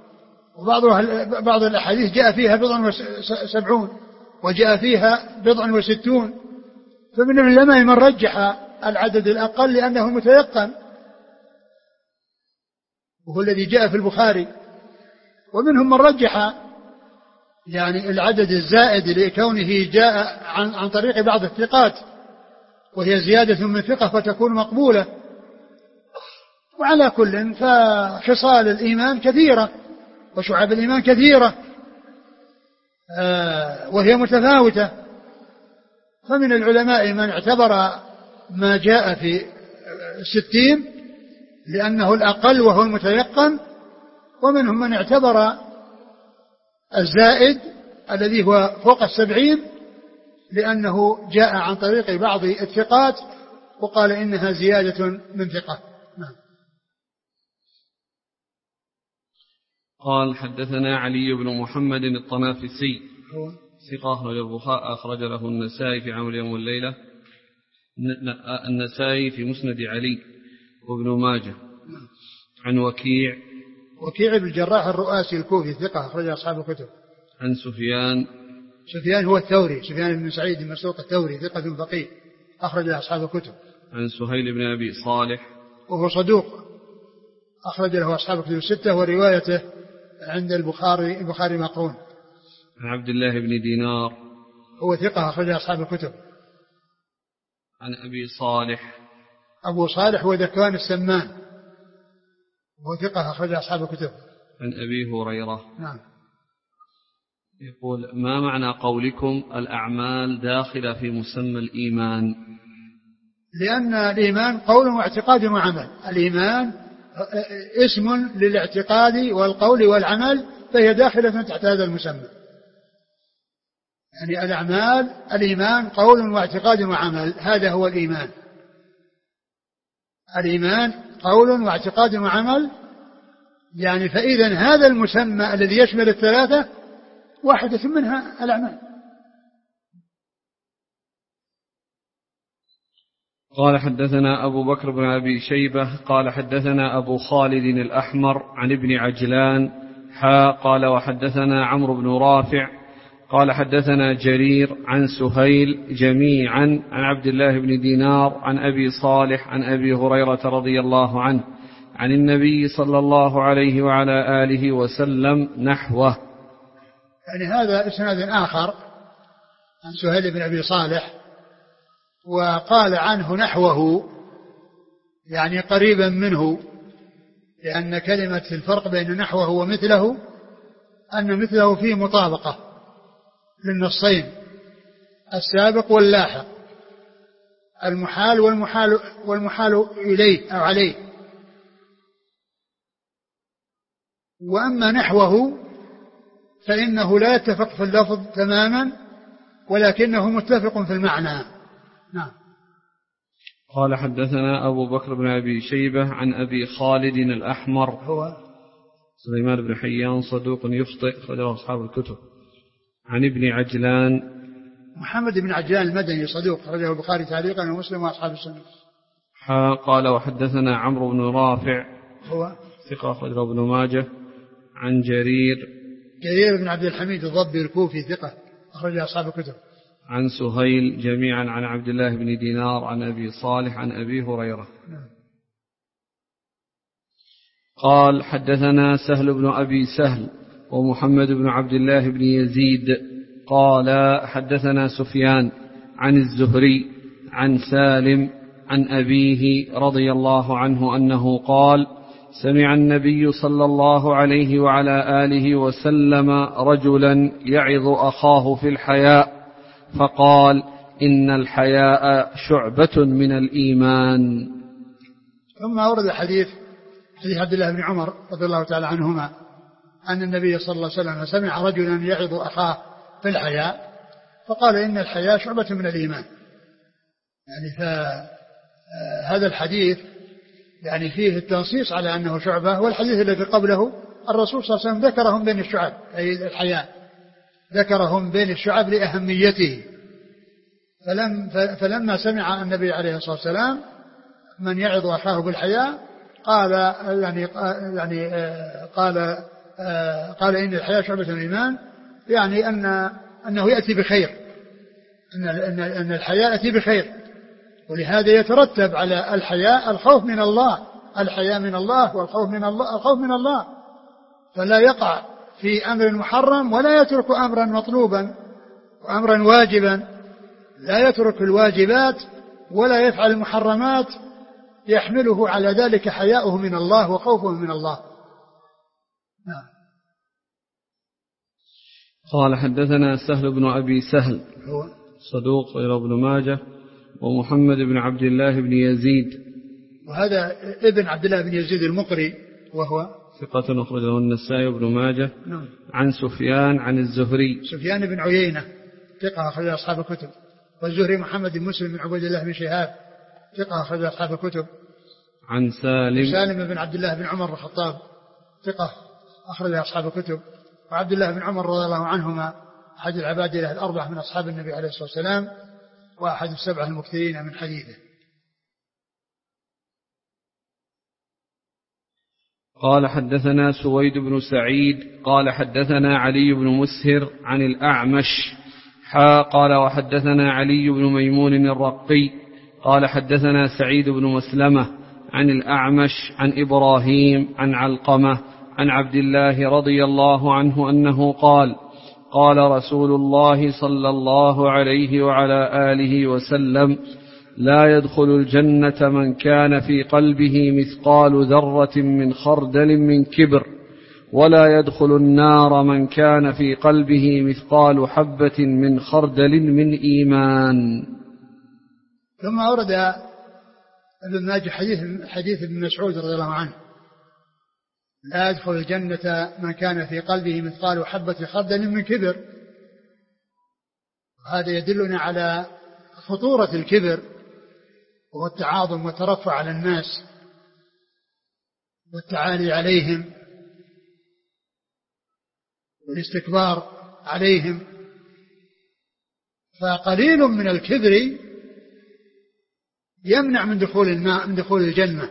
وبعض الأحاديث جاء فيها 70 وجاء فيها 60. فمن العلماء من رجح العدد الأقل لأنه متيقن وهو الذي جاء في البخاري، ومنهم من رجح يعني العدد الزائد لكونه جاء عن طريق بعض الثقات، وهي زيادة من ثقة فتكون مقبولة. وعلى كل فخصال الإيمان كثيرة وشعب الإيمان كثيرة وهي متفاوتة. فمن العلماء من اعتبر ما جاء في 60 لأنه الأقل وهو المتيقن، ومنهم من اعتبر الزائد الذي هو فوق 70 لأنه جاء عن طريق بعض الثقات وقال إنها زيادة من ثقة. نعم. قال حدثنا علي بن محمد الطنافسي ثقة أخرج له النسائي في عمل يوم والليلة، النسائي في مسند علي وابن ماجه. عن وكيع بن الجراح الرؤاسي الكوفي ثقة أخرج أصحاب الكتب. عن سفيان هو الثوري، سفيان بن سعيد بن مسروق الثوري ثقة فقيه أخرج أصحاب الكتب. عن سهيل بن أبي صالح وهو صدوق أخرج له أصحاب الكتب 6 وروايته عند البخاري مقرون. عن عبد الله بن دينار هو ثقة أخرج أصحاب الكتب. عن أبو صالح هو ذكوان السمان وهو ثقة أخرج أصحاب الكتب. عن أبي هريرة. نعم. يقول ما معنى قولكم الأعمال داخلة في مسمى الإيمان؟ لأن الإيمان قول واعتقاد وعمل. الإيمان اسم للاعتقاد والقول والعمل، فهي داخلة تحت هذا المسمى. يعني الإيمان قول واعتقاد وعمل، هذا هو الإيمان. الإيمان قول واعتقاد وعمل، يعني فإذا هذا المسمى الذي يشمل الثلاثة واحدة منها الأعمال. قال حدثنا أبو بكر بن أبي شيبة قال حدثنا أبو خالد الأحمر عن ابن عجلان قال وحدثنا عمرو بن رافع قال حدثنا جرير عن سهيل جميعا عن عبد الله بن دينار عن أبي صالح عن أبي هريرة رضي الله عنه عن النبي صلى الله عليه وعلى آله وسلم نحوه. يعني هذا إسناد آخر عن سهيل بن أبي صالح، وقال عنه نحوه يعني قريبا منه، لأن كلمة الفرق بين نحوه ومثله أن مثله فيه مطابقة للنصين السابق واللاحق، المحال والمحال إليه أو عليه. وأما نحوه فإنه لا يتفق في اللفظ تماما ولكنه متفق في المعنى. نعم. قال حدثنا أبو بكر بن أبي شيبة عن أبي خالد الأحمر هو سليمان بن حيان صدوق يخطئ أخرجه أصحاب الكتب. عن ابن عجلان محمد بن عجلان المدني صدوق أخرجه البخاري تعليقا ومسلم وأصحاب السنة. قال وحدثنا عمرو بن رافع هو ثقة أخرجه ابن ماجه. عن جرير بن عبد الحميد الضبي الكوفي ثقة أخرجه أصحاب الكتب. عن سهيل جميعا عن عبد الله بن دينار عن أبي صالح عن أبي هريرة. قال حدثنا سهل بن أبي سهل ومحمد بن عبد الله بن يزيد قال حدثنا سفيان عن الزهري عن سالم عن أبيه رضي الله عنه أنه قال سمع النبي صلى الله عليه وعلى آله وسلم رجلا يعظ أخاه في الحياء فقال إن الحياء شعبة من الإيمان. ثم أورد حديث عبد الله بن عمر رضي الله تعالى عنهما أن النبي صلى الله عليه وسلم سمع رجلا يعظ أخاه في الحياء فقال إن الحياء شعبة من الإيمان. يعني فهذا الحديث يعني فيه التنصيص على أنه شعبة، والحديث الذي قبله الرسول صلى الله عليه وسلم ذكرهم بين الشعب، أي الحياء ذكرهم بين الشعب لأهميته. فلما سمع النبي عليه الصلاة والسلام من يعظ أخاه بالحياء قال إن الحياء شعبة من الإيمان، يعني أنه يأتي بخير، أن الحياء يأتي بخير، ولهذا يترتب على الحياء الخوف من الله، الحياء من الله والخوف من الله، الخوف من الله، فلا يقع في أمر محرم ولا يترك أمرا مطلوبا وأمرا واجبا، لا يترك الواجبات ولا يفعل المحرمات، يحمله على ذلك حياؤه من الله وخوفه من الله. نعم. قال حدثنا سهل بن أبي سهل هو صدوق إلى ابن ماجه ومحمد بن عبد الله بن يزيد، وهذا ابن عبد الله بن يزيد المقري وهو ثقة أخرجه النسائي وابن ماجه. نعم. عن سفيان عن الزهري سفيان بن عيينة ثقة أخرج أصحاب الكتب، والزهري محمد بن مسلم بن عبيد الله بن شهاب ثقة أخرج أصحاب الكتب. عن سالم بن عبد الله بن عمر بن الخطاب ثقة أخرج أصحاب الكتب. وعبد الله بن عمر رضي الله عنهما أحد العبادلة الأربعة من أصحاب النبي عليه الصلاة والسلام، وأحد السبعة المكثرين من حديثه. قال حدثنا سويد بن سعيد قال حدثنا علي بن مسهر عن الأعمش قال وحدثنا علي بن ميمون الرقي قال حدثنا سعيد بن مسلمة عن الأعمش عن إبراهيم عن علقمة عن عبد الله رضي الله عنه أنه قال قال رسول الله صلى الله عليه وعلى آله وسلم لا يدخل الجنة من كان في قلبه مثقال ذرة من خردل من كبر، ولا يدخل النار من كان في قلبه مثقال حبة من خردل من إيمان. ثم أورد ابن ماجه حديث ابن مسعود رضي الله عنه لا يدخل الجنة من كان في قلبه مثقال حبة خردل من كبر. هذا يدلنا على خطورة الكبر وهو التعاظم والترفع على الناس والتعالي عليهم والاستكبار عليهم. فقليل من الكبر يمنع من دخول الجنة.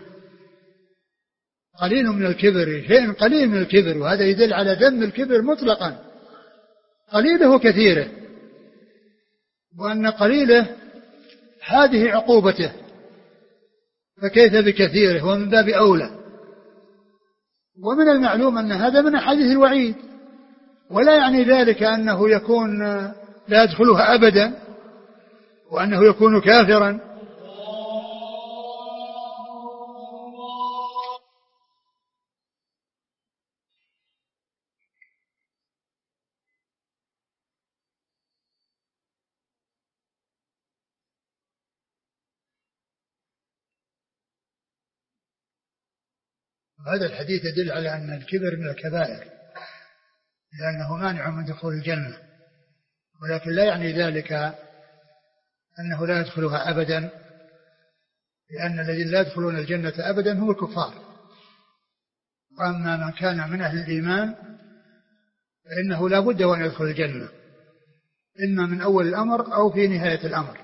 قليل من الكبر، شيء قليل من الكبر، وهذا يدل على ذم الكبر مطلقا، قليله كثيره، وأن قليله هذه عقوبته، فكيف بكثيره ومن باب أولى. ومن المعلوم أن هذا من أحاديث الوعيد، ولا يعني ذلك أنه يكون لا يدخلها أبدا وأنه يكون كافرا. وهذا الحديث يدل على أن الكبر من الكبائر لأنه مانع من دخول الجنة، ولكن لا يعني ذلك أنه لا يدخلها أبدا، لأن الذين لا يدخلون الجنة أبدا هم الكفار. وأما من كان من أهل الإيمان فإنه لا بد وأن يدخل الجنة، إما من أول الأمر أو في نهاية الأمر.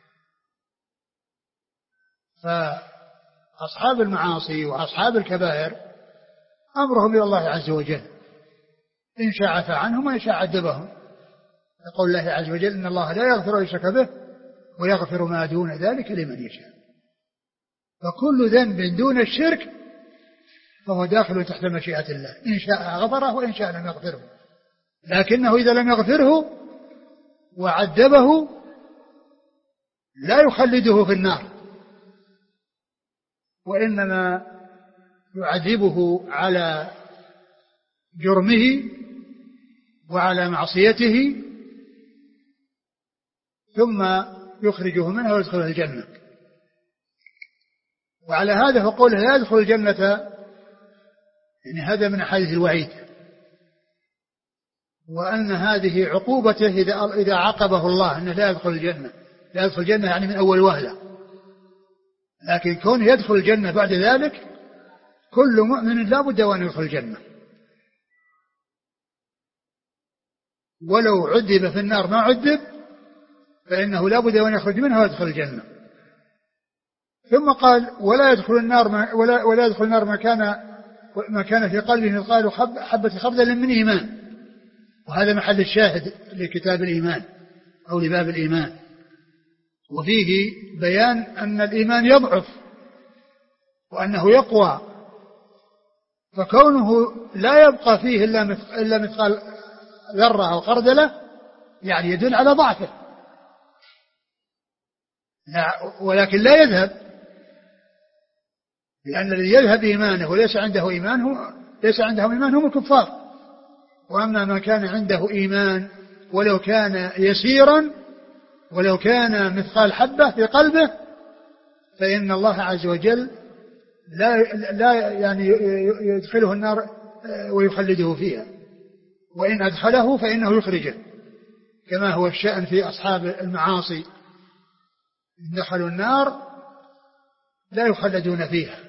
فأصحاب المعاصي وأصحاب الكبائر أمرهم إلى الله عز وجل، إن شاء عفى عنهم وإن شاء عذبهم. يقول الله عز وجل إن الله لا يغفر أن يشرك به ويغفر ما دون ذلك لمن يشاء. فكل ذنب دون الشرك فهو داخل تحت مشيئة الله، إن شاء غفره وإن شاء لم يغفره. لكنه إذا لم يغفره وعذبه لا يخلده في النار، وإنما يعذبه على جرمه وعلى معصيته ثم يخرجه منها ويدخله الجنة. وعلى هذا فقوله لا يدخل الجنة يعني هذا من أحاديث الوعيد، وأن هذه عقوبته إذا عاقبه الله أنه لا يدخل الجنة. لا يدخل الجنة يعني من أول وهلة، لكن كونه يدخل الجنة بعد ذلك كل مؤمن لا بد وأن يدخل الجنة، ولو عذب في النار ما عذب فإنه لا بد وأن يخرج منها ويدخل الجنة. ثم قال ولا يدخل النار ما كان في قلبه مثقال حبة خردل من إيمان. وهذا محل الشاهد لكتاب الإيمان أو لباب الإيمان، وفيه بيان أن الإيمان يضعف وأنه يقوى، فكونه لا يبقى فيه إلا مثقال ذرة أو خردلة يعني يدل على ضعفه، ولكن لا يذهب، لأن الذي يذهب إيمانه وليس عنده إيمان هم الكفار. وأما ما كان عنده إيمان ولو كان يسيرا ولو كان مثقال حبة في قلبه فإن الله عز وجل لا يعني يدخله النار ويخلده فيها، وإن أدخله فإنه يخرجه، كما هو الشأن في أصحاب المعاصي، إن دخلوا النار لا يخلدون فيها.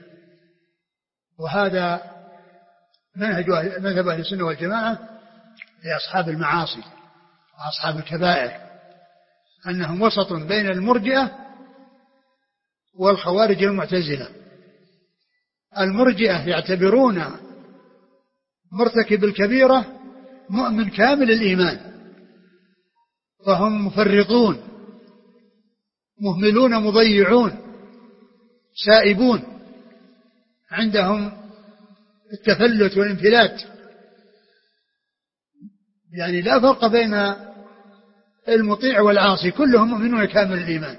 وهذا مذهب أهل السنة والجماعة لأصحاب المعاصي وأصحاب الكبائر، أنهم وسط بين المرجئة والخوارج المعتزلة. المرجئة يعتبرون مرتكب الكبيرة مؤمن كامل الإيمان، فهم مفرطون مهملون مضيعون سائبون، عندهم التفلت والانفلات، يعني لا فرق بين المطيع والعاصي، كلهم مؤمنون كامل الإيمان.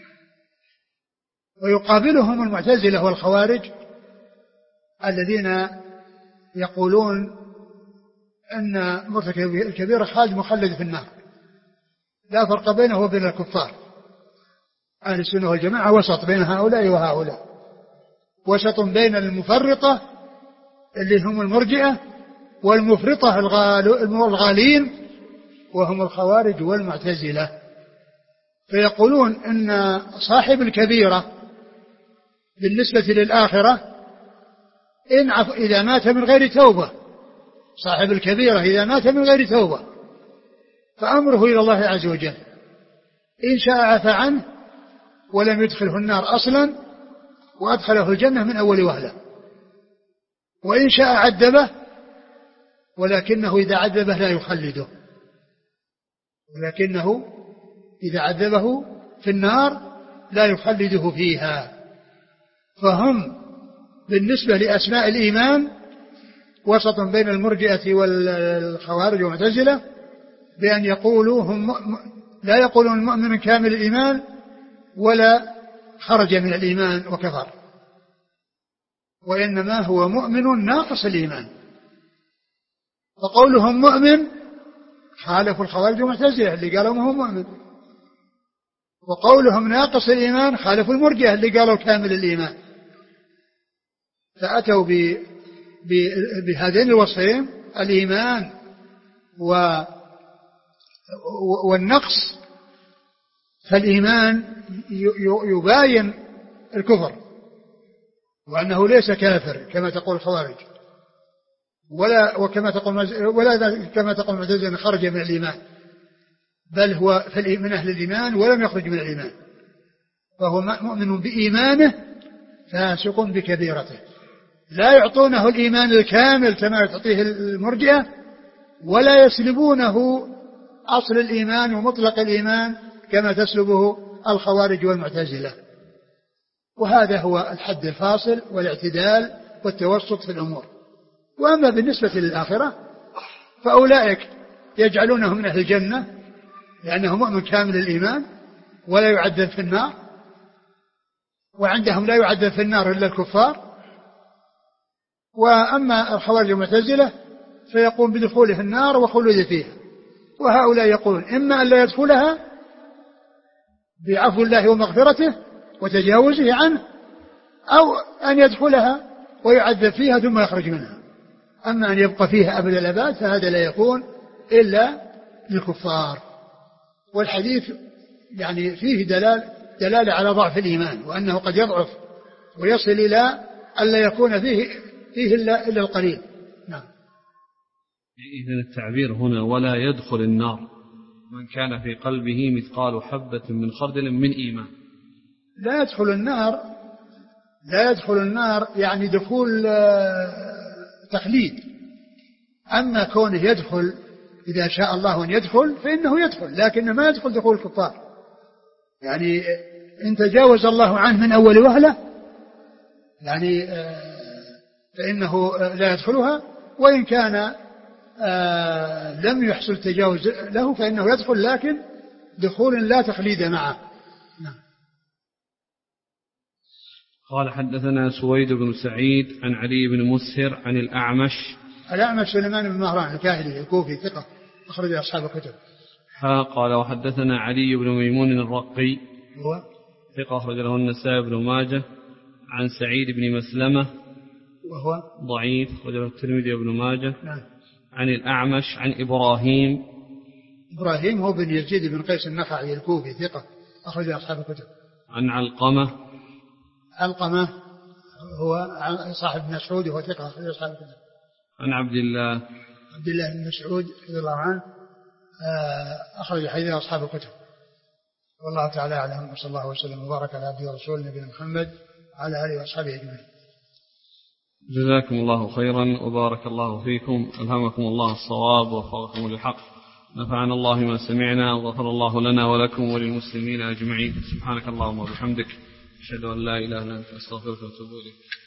ويقابلهم المعتزلة والخوارج الذين يقولون أن مرتكب الكبيرة خالد مخلد في النار، لا فرق بينه وبين الكفار. أهل السنة والجماعة وسط بين هؤلاء وهؤلاء، وسط بين المفرطة اللي هم المرجئة والمفرطة الغالين وهم الخوارج والمعتزلة. فيقولون أن صاحب الكبيرة بالنسبة للآخرة إذا مات من غير توبة، صاحب الكبيرة إذا مات من غير توبة فأمره إلى الله عز وجل، إن شاء عفى عنه ولم يدخله النار أصلا وأدخله الجنة من أول وهلة، وإن شاء عذبه ولكنه إذا عذبه لا يخلده، ولكنه إذا عذبه في النار لا يخلده فيها. فهم بالنسبة لأسماء الإيمان وسط بين المرجئة والخوارج والمعتزلة، بأن يقولوا لا يقولون المؤمن كامل الإيمان ولا خرج من الإيمان وكفر، وإنما هو مؤمن ناقص الإيمان. فقولهم مؤمن خالفوا الخوارج والمعتزلة اللي قالوا ما هو مؤمن، وقولهم ناقص الإيمان خالفوا المرجئة اللي قالوا كامل الإيمان. فأتوا بهذين الوصفين الإيمان والنقص، فالإيمان يباين الكفر وأنه ليس كافر كما تقول الخوارج، ولا كما تقول المعتزلة خرج من الإيمان، بل هو من أهل الإيمان ولم يخرج من الإيمان، فهو مؤمن بإيمانه فاسق بكبيرته. لا يعطونه الإيمان الكامل كما تعطيه المرجئة، ولا يسلبونه أصل الإيمان ومطلق الإيمان كما تسلبه الخوارج والمعتزلة. وهذا هو الحد الفاصل والاعتدال والتوسط في الأمور. وأما بالنسبة للآخرة فأولئك يجعلونه من أهل الجنة لأنه مؤمن كامل الإيمان ولا يعذب في النار، وعندهم لا يعذب في النار إلا الكفار. وأما الخوارج والمعتزلة فيقوم بدخوله النار وخلوده فيها، وهؤلاء يقولون إما أن لا يدخلها بعفو الله ومغفرته وتجاوزه عنه، أو أن يدخلها ويعذب فيها ثم يخرج منها. أما أن يبقى فيها أبد الأباد فهذا لا يكون إلا للكفار. والحديث يعني فيه دلالة على ضعف الإيمان، وأنه قد يضعف ويصل إلى أن لا يكون فيه إلا القليل. نعم. إذن التعبير هنا ولا يدخل النار من كان في قلبه مثقال حبة من خردل من إيمان. لا يدخل النار يعني دخول تخليد. أما كونه يدخل إذا شاء الله أن يدخل فإنه يدخل، لكن ما يدخل دخول الكفار. يعني إن تجاوز الله عنه من أول وهلة يعني فإنه لا يدخلها، وإن كان لم يحصل تجاوز له فإنه يدخل، لكن دخول لا تخليد معه. نعم. قال حدثنا سويد بن سعيد عن علي بن مسهر عن الأعمش سليمان بن مهران الكاهلي الكوفي ثقة أخرج أصحاب الكتب. قال وحدثنا علي بن ميمون الرقي هو ثقة أخرج له النسائي بن ماجه عن سعيد بن مسلمة وهو ضعيف أخرج له الترمذي وابن ماجه. نعم. عن الأعمش عن إبراهيم هو بن يزيد بن قيس النخعي الكوفي ثقة أخرج أصحاب الكتب. عن علقمة هو صاحب مسعود وهو ثقة أخرج أصحاب الكتب. عن عبد الله بن مسعود رضي الله عنه أخرج حديث أصحاب الكتب. والله تعالى أعلم، وصلى الله وسلم وبارك على عبده ورسوله نبينا محمد وعلى آله وأصحابه أجمعين. جزاكم الله خيرا وبارك الله فيكم، ألهمكم الله الصواب ووفقكم للحق، نفعنا الله ما سمعنا وغفر الله لنا ولكم وللمسلمين أجمعين. سبحانك اللهم وبحمدك، أشهد أن لا إله إلا أنت، أستغفرك وأتوب إليك.